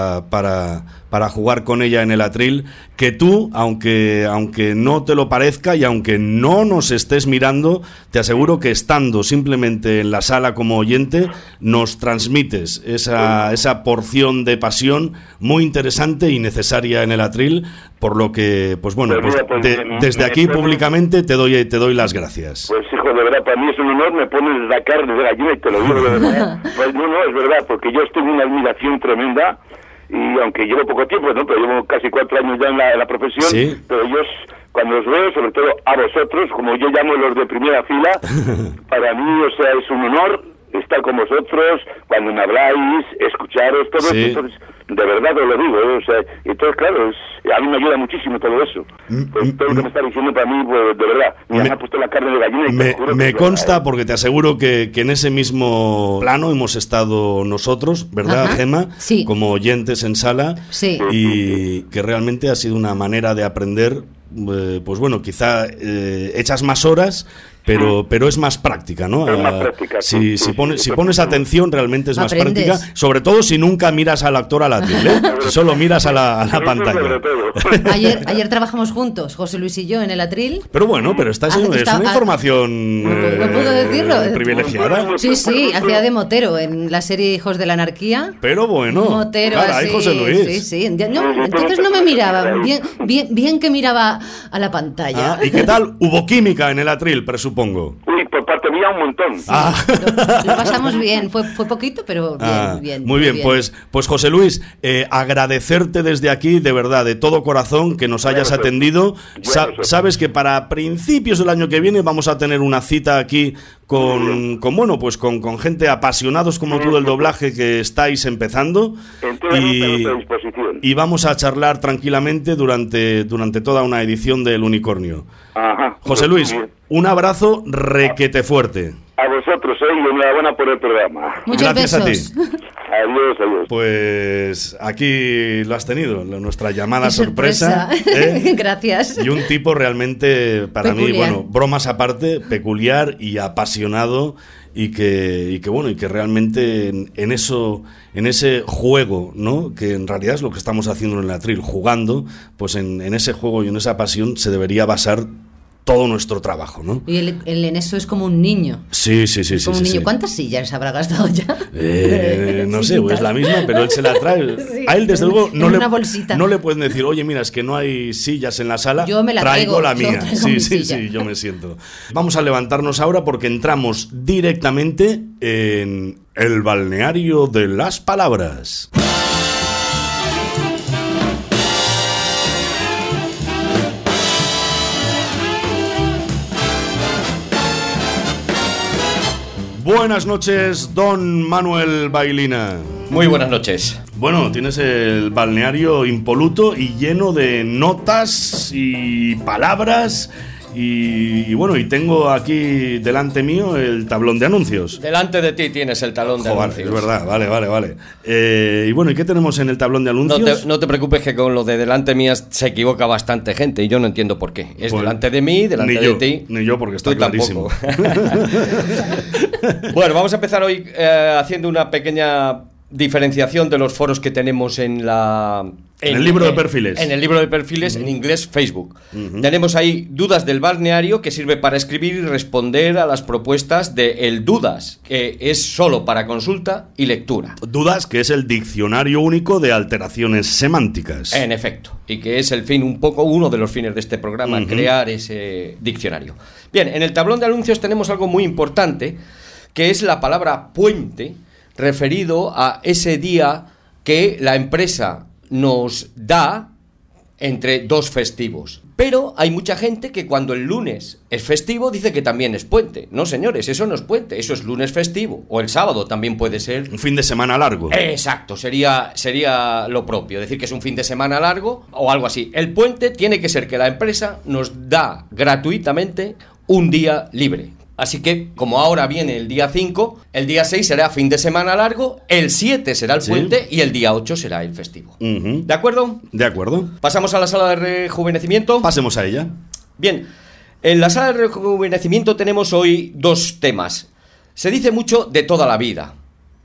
para jugar con ella en el atril, que tú, aunque no te lo parezca y aunque no nos estés mirando, te aseguro que estando simplemente en la sala como oyente, nos transmites esa porción de pasión muy interesante y necesaria en el atril, por lo que, pues bueno, desde aquí públicamente te doy las gracias. Pues hijo, de verdad, para mí es un honor, me pones la carne de gallina y te lo digo de verdad. Pues no, es verdad, porque yo estoy en una admiración tremenda. Y aunque llevo poco tiempo, ¿no? Pero llevo casi 4 años ya en la profesión, ¿sí? Pero yo, cuando os veo, sobre todo a vosotros, como yo llamo los de primera fila, para mí, o sea, es un honor estar con vosotros, cuando me habláis, escucharos, todo sí. esto, entonces, de verdad os lo digo, o sea, entonces, claro, a mí me ayuda muchísimo todo eso. Pues, todo lo que me está diciendo para mí, pues, de verdad, me ha puesto la carne de gallina. Y me consta, porque te aseguro que en ese mismo plano hemos estado nosotros, ¿verdad, Gemma? Sí. Como oyentes en sala, sí. Y que realmente ha sido una manera de aprender, pues bueno, quizá echas más horas, pero es más práctica, ¿no? Es más práctica, si pones atención, realmente es más práctica, sobre todo si nunca miras al actor al atril, si solo miras a la pantalla. Ayer trabajamos juntos, José Luis y yo, en el atril. Pero bueno, es una información ¿no puedo decirlo? Privilegiada. Sí, hacía de motero en la serie Hijos de la Anarquía. Pero bueno, motero, caray, así, José Luis. Sí. Entonces no me miraba, bien que miraba a la pantalla. ¿Y qué tal? Hubo química en el atril, presupongo. Uy, por parte mía un montón. Lo pasamos bien, fue poquito, pero bien. Muy bien. Pues José Luis, agradecerte desde aquí, de verdad, de todo corazón, que nos hayas atendido. Sabes que para principios del año que viene vamos a tener una cita aquí con gente apasionados como tú del doblaje, que estáis empezando, y vamos a charlar tranquilamente durante toda una edición del Unicornio. Ajá. José Luis, un abrazo requete fuerte. A vosotros, y enhorabuena por el programa. Muchos Gracias besos. a ti. Adiós. Pues aquí lo has tenido, nuestra llamada sorpresa. Gracias. Y un tipo realmente, para peculiar. mí, bromas aparte, peculiar y apasionado, y que realmente en ese juego, ¿no? Que en realidad es lo que estamos haciendo en el atril, jugando, pues en ese juego y en esa pasión se debería basar todo nuestro trabajo, ¿no? Y él en eso es como un niño. Sí. Como un niño. ¿Cuántas sillas habrá gastado ya? No sé, es la misma, pero él se la trae. Sí. A él, desde luego, no le pueden decir, oye, mira, es que no hay sillas en la sala. Yo me la traigo la mía. Sí, yo me siento. Vamos a levantarnos ahora porque entramos directamente en el balneario de las palabras. Buenas noches, don Manuel Bailina. Muy buenas noches. Bueno, tienes el balneario impoluto y lleno de notas y palabras. Y bueno, y tengo aquí delante mío el tablón de anuncios. Delante de ti tienes el tablón de anuncios. Es verdad, vale. Y bueno, ¿y qué tenemos en el tablón de anuncios? No te preocupes, que con lo de delante mía se equivoca bastante gente y yo no entiendo por qué. Es delante de mí, delante de ti. Ni yo, porque está tú clarísimo. Bueno, vamos a empezar hoy haciendo una pequeña diferenciación de los foros que tenemos en el libro de perfiles. En el libro de perfiles, en inglés, Facebook. Tenemos ahí Dudas del Balneario, que sirve para escribir y responder a las propuestas de el Dudas, que es solo para consulta y lectura. Dudas, que es el diccionario único de alteraciones semánticas. En efecto, y que es uno de los fines de este programa, crear ese diccionario. Bien, en el tablón de anuncios tenemos algo muy importante, que es la palabra puente, referido a ese día que la empresa nos da entre dos festivos. Pero hay mucha gente que cuando el lunes es festivo dice que también es puente. No, señores, eso no es puente, eso es lunes festivo. O el sábado también puede ser. Un fin de semana largo. Exacto, sería lo propio, decir que es un fin de semana largo o algo así. El puente tiene que ser que la empresa nos da gratuitamente un día libre. Así que, como ahora viene el día 5, el día 6 será fin de semana largo, el 7 será el puente y el día 8 será el festivo. ¿De acuerdo? De acuerdo. ¿Pasamos a la sala de rejuvenecimiento? Pasemos a ella. Bien, en la sala de rejuvenecimiento tenemos hoy dos temas. Se dice mucho de toda la vida.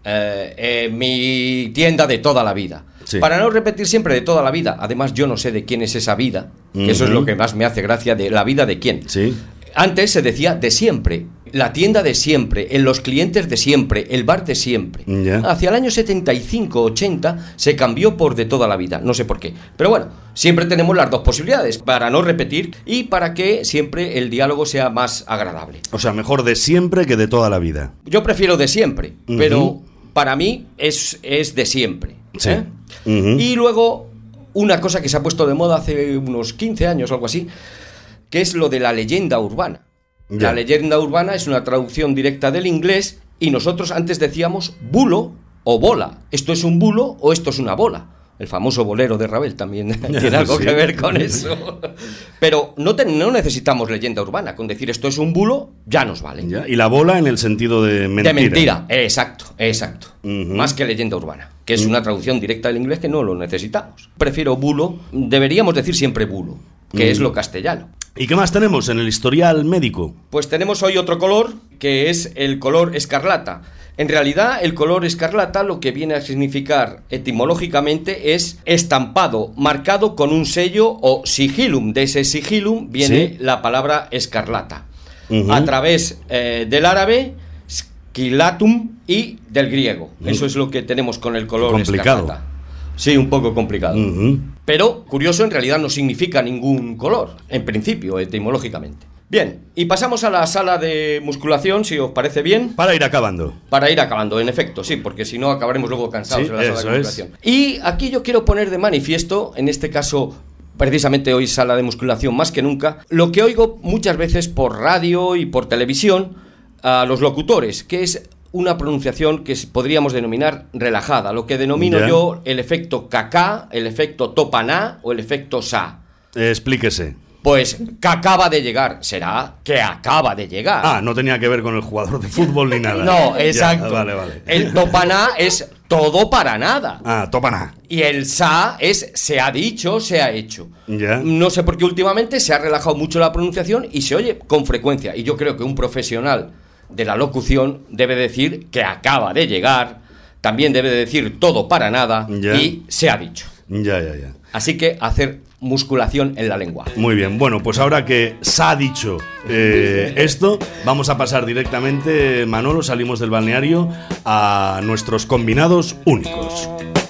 Mi tienda de toda la vida. Sí. Para no repetir siempre de toda la vida, además yo no sé de quién es esa vida, que eso es lo que más me hace gracia, de la vida de quién. Sí. Antes se decía de siempre, la tienda de siempre, en los clientes de siempre, el bar de siempre. Hacia el año 75-80 se cambió por de toda la vida, no sé por qué. Pero bueno, siempre tenemos las dos posibilidades, para no repetir y para que siempre el diálogo sea más agradable. O sea, mejor de siempre que de toda la vida. Yo prefiero de siempre, pero para mí es de siempre. Sí. Y luego, una cosa que se ha puesto de moda hace unos 15 años o algo así, que es lo de la leyenda urbana. La leyenda urbana es una traducción directa del inglés y nosotros antes decíamos bulo o bola. ¿Esto es un bulo o esto es una bola? El famoso bolero de Ravel también tiene algo que ver con eso. Pero no necesitamos leyenda urbana. Con decir esto es un bulo ya nos vale. Y la bola en el sentido de mentira. De mentira, exacto. Más que leyenda urbana, que es una traducción directa del inglés que no lo necesitamos. Prefiero bulo, deberíamos decir siempre bulo, que es lo castellano. ¿Y qué más tenemos en el historial médico? Pues tenemos hoy otro color, que es el color escarlata. En realidad, el color escarlata lo que viene a significar etimológicamente es estampado, marcado con un sello o sigilum. De ese sigilum viene la palabra escarlata. A través del árabe, squillatum, y del griego. Eso es lo que tenemos con el color escarlata. Sí, un poco complicado. Pero, curioso, en realidad no significa ningún color, en principio, etimológicamente. Bien, y pasamos a la sala de musculación, si os parece bien. Para ir acabando. Para ir acabando, en efecto, sí, porque si no acabaremos luego cansados en la sala de musculación. Y aquí yo quiero poner de manifiesto, en este caso, precisamente hoy sala de musculación más que nunca, lo que oigo muchas veces por radio y por televisión a los locutores, que es una pronunciación que podríamos denominar relajada, lo que denomino yo el efecto cacá, el efecto topaná o el efecto sa. Explíquese. Pues que acaba de llegar, será que acaba de llegar. Ah, no tenía que ver con el jugador de fútbol ni nada. No, exacto. Vale. El topaná es todo para nada. Ah, topaná. Y el sa es se ha dicho, se ha hecho. No sé por qué últimamente se ha relajado mucho la pronunciación y se oye con frecuencia. Y yo creo que un profesional de la locución debe decir que acaba de llegar, también debe decir todo para nada y se ha dicho. Ya. Así que hacer musculación en la lengua. Muy bien, bueno, pues ahora que se ha dicho esto, vamos a pasar directamente, Manolo, salimos del balneario a nuestros combinados únicos.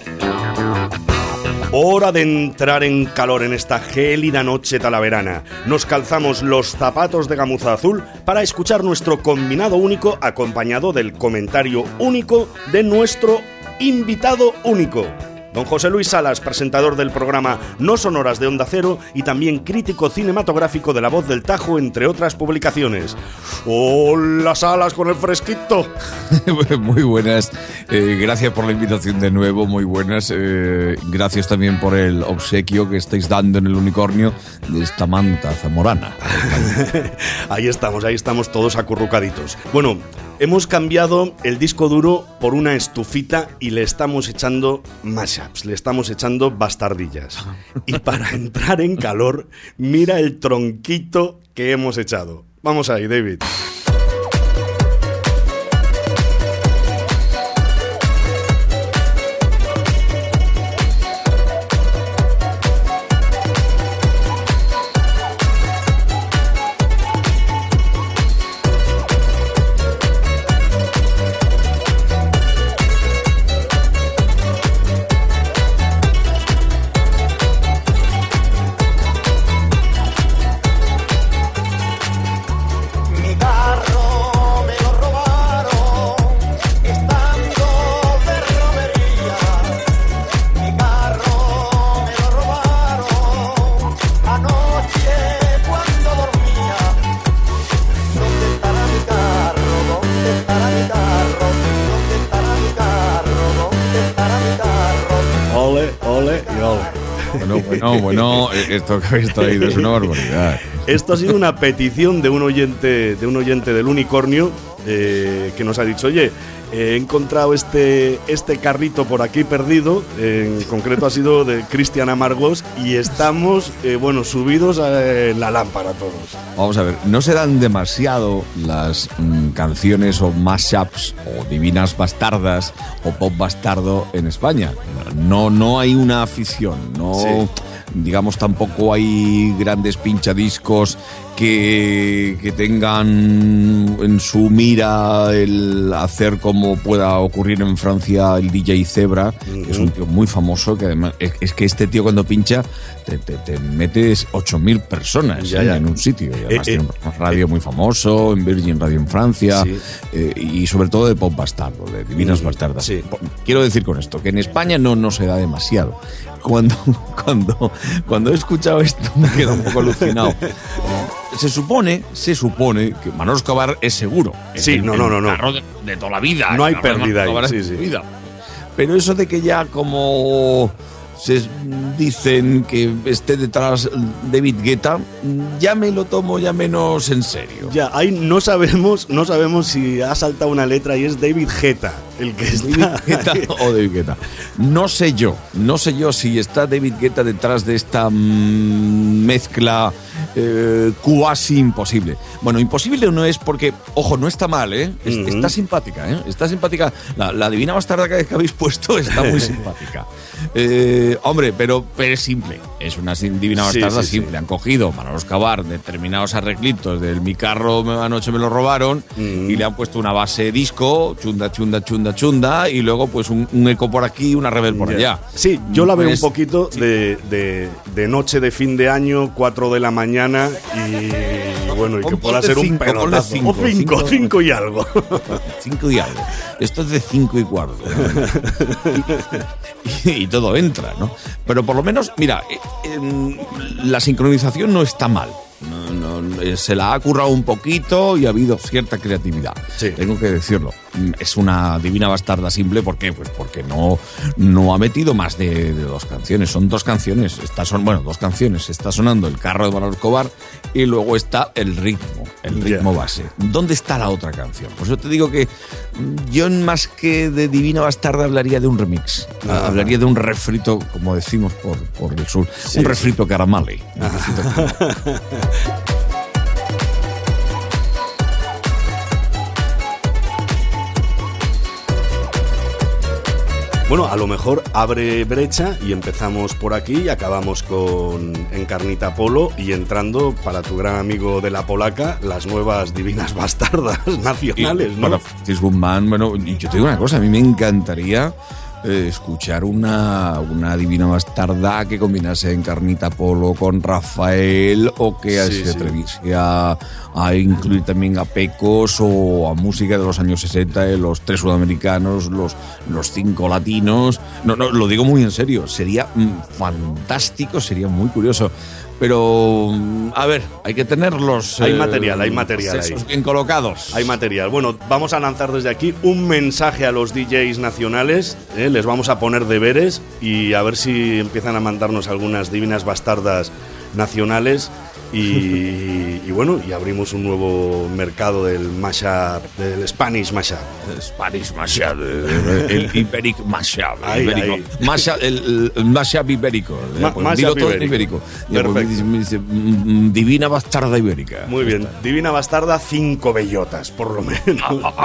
Hora de entrar en calor en esta gélida noche talaverana. Nos calzamos los zapatos de gamuza azul para escuchar nuestro combinado único acompañado del comentario único de nuestro invitado único. Don José Luis Salas, presentador del programa No Sonoras de Onda Cero y también crítico cinematográfico de La Voz del Tajo, entre otras publicaciones. ¡Hola, Salas, con el fresquito! Muy buenas, gracias por la invitación de nuevo, muy buenas. Gracias también por el obsequio que estáis dando en el unicornio de esta manta zamorana. Ahí estamos todos acurrucaditos. Bueno, hemos cambiado el disco duro por una estufita y le estamos echando mashups, le estamos echando bastardillas. Y para entrar en calor, mira el tronquito que hemos echado. Vamos ahí, David. Mi bar Bueno, esto que habéis traído es una barbaridad. Esto ha sido una petición de un oyente del Unicornio que nos ha dicho, oye, he encontrado este carrito por aquí perdido, en concreto ha sido de Cristian Amargós, y estamos, subidos a la lámpara todos. Vamos a ver, no se dan demasiado las canciones o mashups o divinas bastardas o pop bastardo en España. No hay una afición, digamos, tampoco hay grandes pinchadiscos que tengan en su mira el hacer como pueda ocurrir en Francia el DJ Zebra, que es un tío muy famoso, que además es que este tío cuando pincha te metes 8.000 personas en un sitio, y además tiene un radio muy famoso, en Virgin Radio en Francia, y sobre todo de pop bastardo, de divinas bastardas. Sí. Quiero decir con esto, que en España no se da demasiado. Cuando he escuchado esto me quedo un poco alucinado. Se supone que Manolo Escobar es seguro. No. Carro de toda la vida. No hay pérdida ahí. Pero eso de que ya como se dicen que esté detrás David Guetta, ya me lo tomo ya menos en serio. Ya, ahí no sabemos si ha saltado una letra y es David Guetta el que está. David Guetta o David Guetta. No sé yo si está David Guetta detrás de esta mezcla cuasi imposible. Bueno, imposible no es porque, ojo, no está mal, ¿eh? Está simpática, ¿eh? Está simpática. La divina bastarda que habéis puesto está muy simpática. Hombre, pero es simple. Es una divina bastarda simple. Han cogido Manolo Escobar determinados arreglitos del Mi carro anoche me lo robaron y le han puesto una base disco, chunda, y luego pues un eco por aquí y una reverb por allá. Sí, yo la veo un poquito de noche de fin de año, 4 de la mañana, y bueno, y que pueda ser un pelotazo. O 5 y algo. 5 y algo. Esto es de 5 y cuarto. Y todo entra, ¿no? Pero por lo menos, mira, la sincronización no está mal. Se la ha currado un poquito y ha habido cierta creatividad. Tengo que decirlo. Es una divina bastarda simple. ¿Por qué? Pues porque no ha metido más de 2 canciones. Son 2 canciones. 2 canciones. Está sonando el carro de Manolo Escobar y luego está el ritmo base. ¿Dónde está la otra canción? Pues yo te digo que yo más que de divina bastarda hablaría de un remix. Hablaría de un refrito, como decimos por el sur. Un refrito caramale. Bueno, a lo mejor abre brecha y empezamos por aquí y acabamos con Encarnita Polo y entrando, para tu gran amigo de la polaca, las nuevas divinas bastardas nacionales, ¿no? Para Francis Guzmán, bueno, yo te digo una cosa, a mí me encantaría escuchar una divina bastarda que combinase Encarnita Polo con Rafael, o que se atreviese a incluir también a Pecos o a música de los años 60, los 3 sudamericanos, los 5 latinos. No, lo digo muy en serio, sería fantástico, sería muy curioso. Pero, a ver, hay que tenerlos. Hay material ahí. Bien colocados. Hay material. Bueno, vamos a lanzar desde aquí un mensaje a los DJs nacionales. Les vamos a poner deberes y a ver si empiezan a mandarnos algunas divinas bastardas nacionales. Y bueno, y abrimos un nuevo mercado del mashup, del Spanish mashup. El Spanish mashup, el Iberic mashup. El mashup ibérico. Dilo todo en ibérico. Perfecto. Divina bastarda ibérica. Muy bien, divina bastarda 5 bellotas, por lo menos.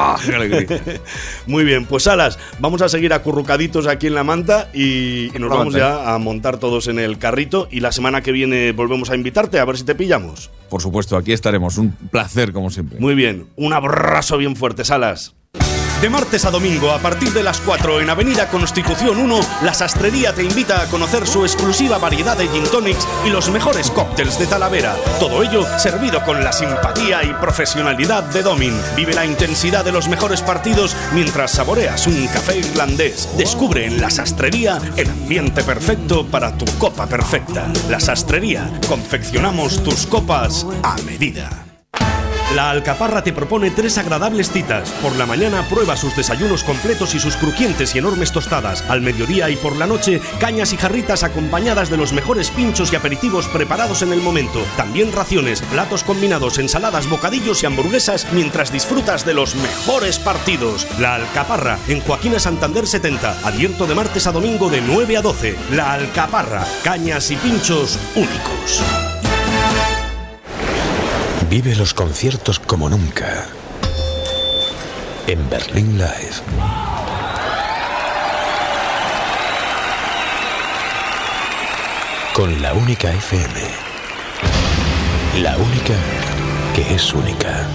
Muy bien, pues alas, vamos a seguir acurrucaditos aquí en la manta y nos vamos ya a montar todos en el carrito, y la semana que viene volvemos a invitarte a ver si te pillamos. Por supuesto, aquí estaremos. Un placer, como siempre. Muy bien, un abrazo bien fuerte, Salas. De martes a domingo, a partir de las 4 en Avenida Constitución 1, La Sastrería te invita a conocer su exclusiva variedad de gin tonics y los mejores cócteles de Talavera. Todo ello servido con la simpatía y profesionalidad de Domin. Vive la intensidad de los mejores partidos mientras saboreas un café irlandés. Descubre en La Sastrería el ambiente perfecto para tu copa perfecta. La Sastrería, confeccionamos tus copas a medida. La Alcaparra te propone 3 agradables citas. Por la mañana prueba sus desayunos completos y sus crujientes y enormes tostadas. Al mediodía y por la noche, cañas y jarritas acompañadas de los mejores pinchos y aperitivos preparados en el momento. También raciones, platos combinados, ensaladas, bocadillos y hamburguesas mientras disfrutas de los mejores partidos. La Alcaparra, en Joaquina Santander 70, abierto de martes a domingo de 9 a 12. La Alcaparra, cañas y pinchos únicos. Vive los conciertos como nunca en Berlín Live. Con la única FM. La única que es única.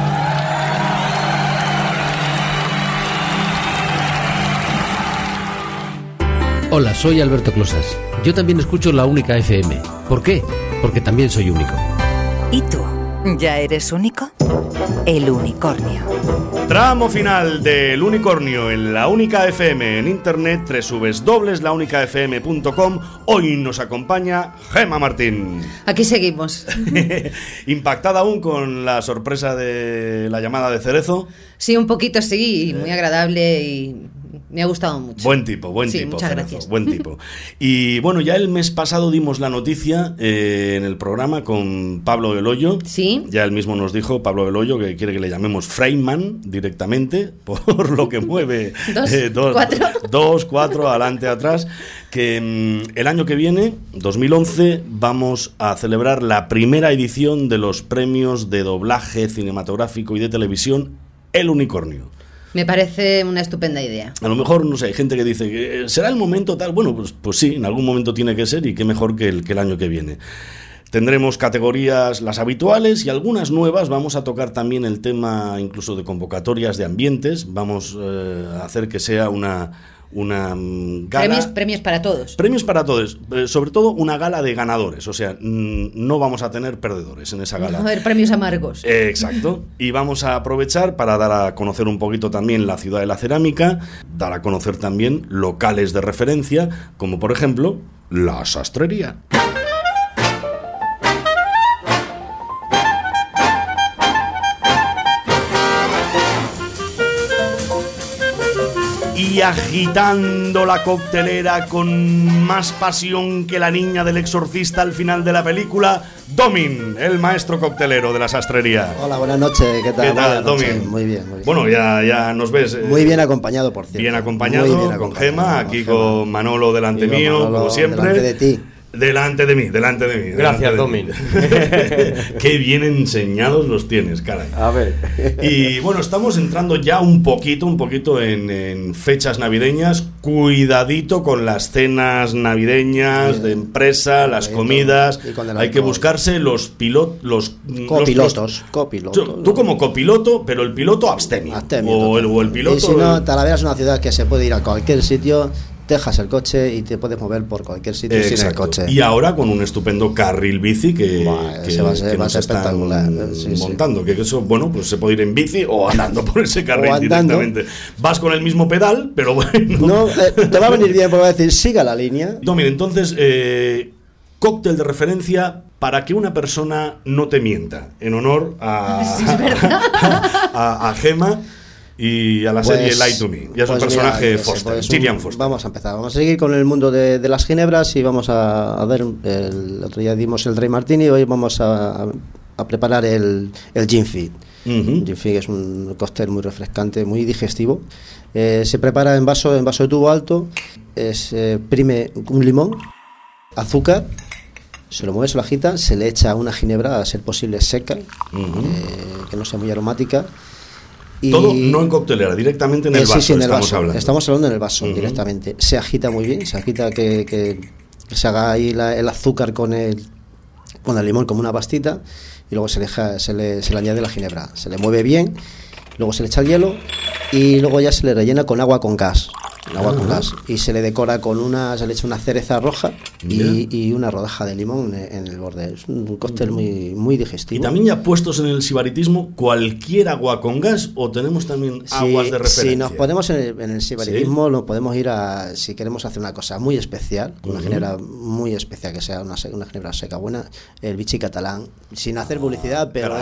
Hola, soy Alberto Closas. Yo también escucho la única FM. ¿Por qué? Porque también soy único. ¿Y tú? ¿Ya eres único? El unicornio. Tramo final del unicornio en La Única FM en internet, www.launicafm.com. Hoy nos acompaña Gemma Martín. Aquí seguimos. ¿Impactada aún con la sorpresa de la llamada de Cerezo? Sí, un poquito sí, muy agradable y me ha gustado mucho. Buen tipo, sí, tipo. Muchas Cerezo, gracias. buen tipo. Y bueno, ya el mes pasado dimos la noticia en el programa con Pablo del Hoyo. Sí. Ya él mismo nos dijo, Pablo del Hoyo, que quiere que le llamemos Freeman directamente, por lo que mueve 2, 4, adelante, atrás. Que el año que viene, 2011, vamos a celebrar la primera edición de los premios de doblaje cinematográfico y de televisión, El Unicornio. Me parece una estupenda idea. A lo mejor, no sé, hay gente que dice que será el momento tal. Bueno, pues sí, en algún momento tiene que ser y qué mejor que el año que viene. Tendremos categorías las habituales y algunas nuevas. Vamos a tocar también el tema incluso de convocatorias de ambientes. Vamos a hacer que sea una gala. Premios para todos. Premios para todos, sobre todo una gala de ganadores, o sea, no vamos a tener perdedores en esa gala. No va a haber premios amargos. Exacto, y vamos a aprovechar para dar a conocer un poquito también la ciudad de la cerámica, dar a conocer también locales de referencia, como por ejemplo, la sastrería. Y agitando la coctelera con más pasión que la niña del exorcista al final de la película, Domin, el maestro coctelero de la sastrería. Hola, buenas noches, ¿qué tal? ¿Qué tal, Domin? Domin? Muy bien, muy bien. Bueno, ya nos ves. Muy bien acompañado, por cierto. Bien acompañado, Muy bien con acompañado, Gemma, aquí con Manolo delante mío, Manolo, como siempre. delante de ti. Delante de mí. Gracias, Domin. Qué bien enseñados los tienes, caray. A ver. Y bueno, estamos entrando ya un poquito en fechas navideñas. Cuidadito con las cenas navideñas de empresa, las comidas. Hay que buscarse los pilotos. Copilotos. Tú como copiloto, pero el piloto abstemio. O el piloto. Y si no, Talavera es una ciudad que se puede ir a cualquier sitio. Dejas el coche y te puedes mover por cualquier sitio sin el coche. Y ahora con un estupendo carril bici que va a ser espectacular. Montando, que eso, bueno, pues se puede ir en bici o andando por ese carril directamente. Vas con el mismo pedal, pero bueno. No, te va a venir bien porque va a decir, siga la línea. No, mire, entonces, cóctel de referencia para que una persona no te mienta, en honor a Gemma. Y a la serie Lie to Me. Y a su personaje Foster, Gillian Foster. Vamos a empezar. Vamos a seguir con el mundo de las ginebras y vamos a ver. El otro día dimos el Dry Martini y hoy vamos a preparar el Gin Fizz. Gin Fizz es un cóctel muy refrescante, muy digestivo. Se prepara en vaso de tubo alto. Prime un limón, azúcar. Se lo mueve, se lo agita. Se le echa una ginebra, a ser posible seca, que no sea muy aromática. Y todo no en coctelera, directamente en el vaso. Sí, en el vaso. Hablando. Estamos hablando en el vaso directamente. Se agita muy bien, se agita que se haga ahí el azúcar con el limón como una pastita y luego se le añade la ginebra. Se le mueve bien, luego se le echa el hielo y luego ya se le rellena con agua con gas. el agua con gas. Y se le decora se le echa una cereza roja y una rodaja de limón en el borde. Es un cóctel muy, muy digestivo. Y también ya puestos en el sibaritismo, ¿cualquier agua con gas o tenemos también aguas de referencia? Si nos ponemos en el sibaritismo, nos podemos ir si queremos hacer una cosa muy especial, una ginebra muy especial, que sea una ginebra seca buena, el Vichy catalán, sin hacer publicidad, pero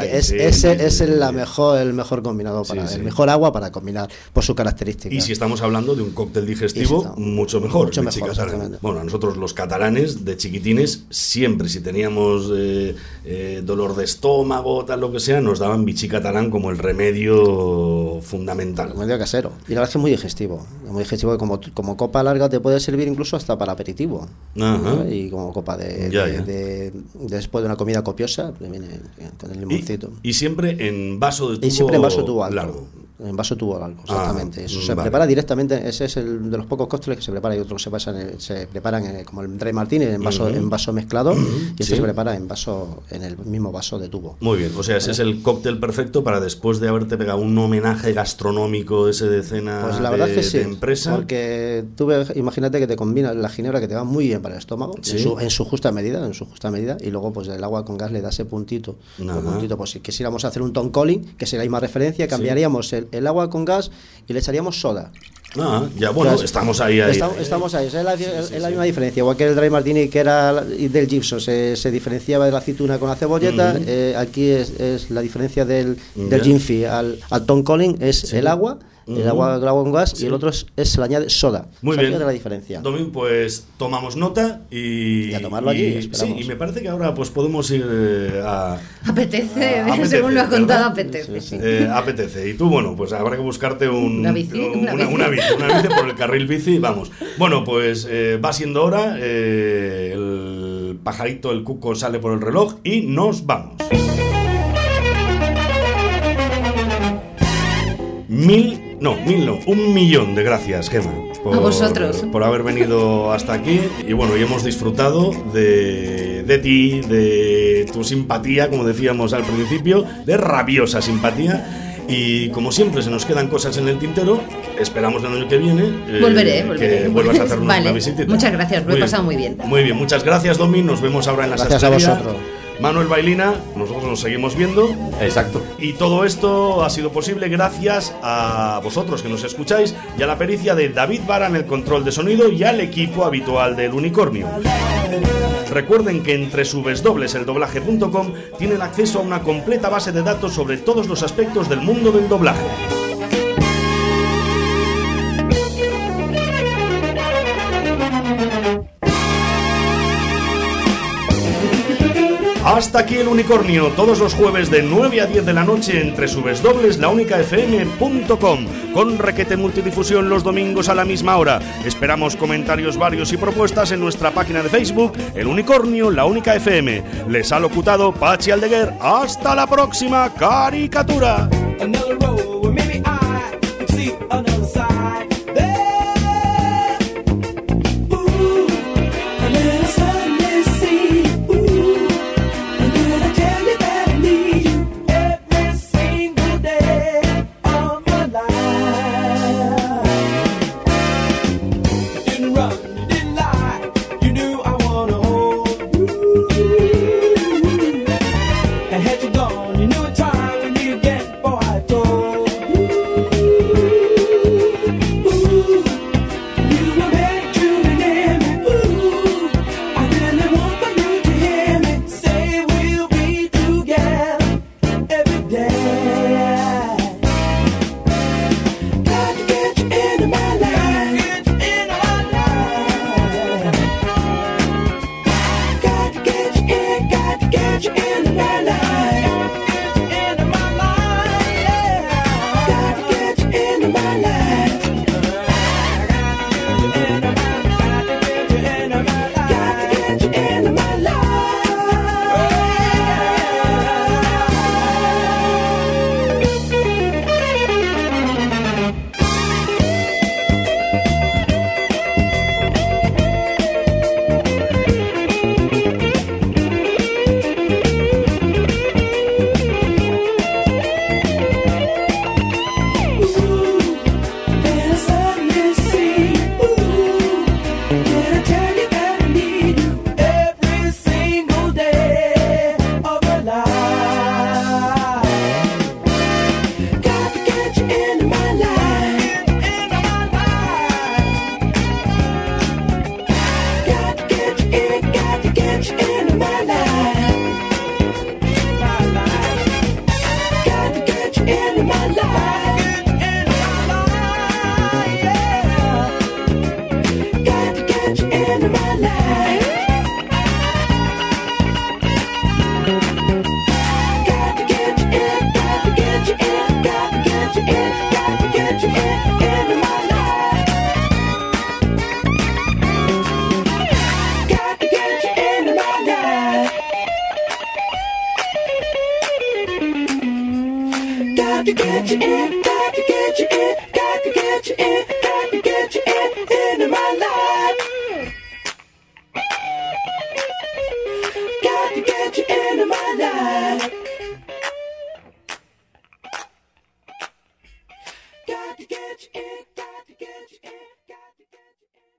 es el mejor combinado, el mejor agua para combinar por su característica. Y si estamos hablando de un cóctel digestivo, mucho mejor. Mucho mejor, bueno, a nosotros los catalanes, de chiquitines, siempre, si teníamos dolor de estómago, tal lo que sea, nos daban Vichy catalán como el remedio fundamental. Remedio casero. Y la verdad es que es muy digestivo. Muy digestivo, como copa larga te puede servir incluso hasta para aperitivo. Ajá. Y como copa después de una comida copiosa, viene con el limoncito. Y siempre en vaso de tubo. Y siempre en vaso tubo largo. En vaso tubo largo, exactamente. Eso se prepara directamente. Ese es el de los pocos cócteles que se prepara, y otros se preparan como el Dry Martini en vaso mezclado, y este se prepara en el mismo vaso de tubo. Muy bien, o sea, ese es el cóctel perfecto para después de haberte pegado un homenaje gastronómico ese de cena. Pues la verdad que sí, de empresa. Porque imagínate que te combina la ginebra, que te va muy bien para el estómago, en su justa medida, y luego pues el agua con gas le da ese puntito. Pues si quisiéramos hacer un Tom Collins, que sería la misma referencia, cambiaríamos el agua con gas y le echaríamos soda. Ya bueno, estamos ahí. Estamos ahí, es la misma diferencia. Igual que el Dry Martini, que era del Gibson, se diferenciaba de la aceituna con la cebolleta. Aquí es la diferencia del Gin Fizz al Tom Collins, es el agua. El agua con gas, y el otro se le añade soda. Muy bien. De la diferencia. Domín, pues tomamos nota y a tomarlo allí, esperamos. Sí, y me parece que ahora pues podemos ir Apetece, según lo ha contado, apetece. Apetece. Y tú, bueno, pues habrá que buscarte una bici por el carril bici, vamos. Bueno, pues va siendo hora, el pajarito, el cuco sale por el reloj y nos vamos. 1.000.000 de gracias, Gemma, a vosotros por haber venido hasta aquí. Y bueno, y hemos disfrutado de ti, de tu simpatía, como decíamos al principio, de rabiosa simpatía. Y como siempre se nos quedan cosas en el tintero. Esperamos el año que viene volveré. Que vuelvas a hacernos una visitita. Muchas gracias, lo he pasado muy bien. Muy bien, muchas gracias, Domi. Nos vemos ahora en la sastrería. Gracias a vosotros. Manuel Bailina, nosotros nos seguimos viendo. Exacto. Y todo esto ha sido posible gracias a vosotros que nos escucháis, y a la pericia de David Vara en el control de sonido, y al equipo habitual del Unicornio. Recuerden que en www.eldoblaje.com tienen acceso a una completa base de datos sobre todos los aspectos del mundo del doblaje. Hasta aquí el Unicornio, todos los jueves de 9 a 10 de la noche en www.launicafm.com, con requete multidifusión los domingos a la misma hora. Esperamos comentarios varios y propuestas en nuestra página de Facebook, El Unicornio, La Única FM. Les ha locutado Pachi Aldeguer. Hasta la próxima caricatura. Had you gone, you knew a time when you get boy I told into my life. Got to get you into my life. Got to get you in, got to get you in, got to get you in, got to get you into my life. Got to get you into my life. Got to get you in, got to get you in, got to get you in, got to get you into my life. Got to get you into my life. Got to get you in, got to get you in, got to get you in.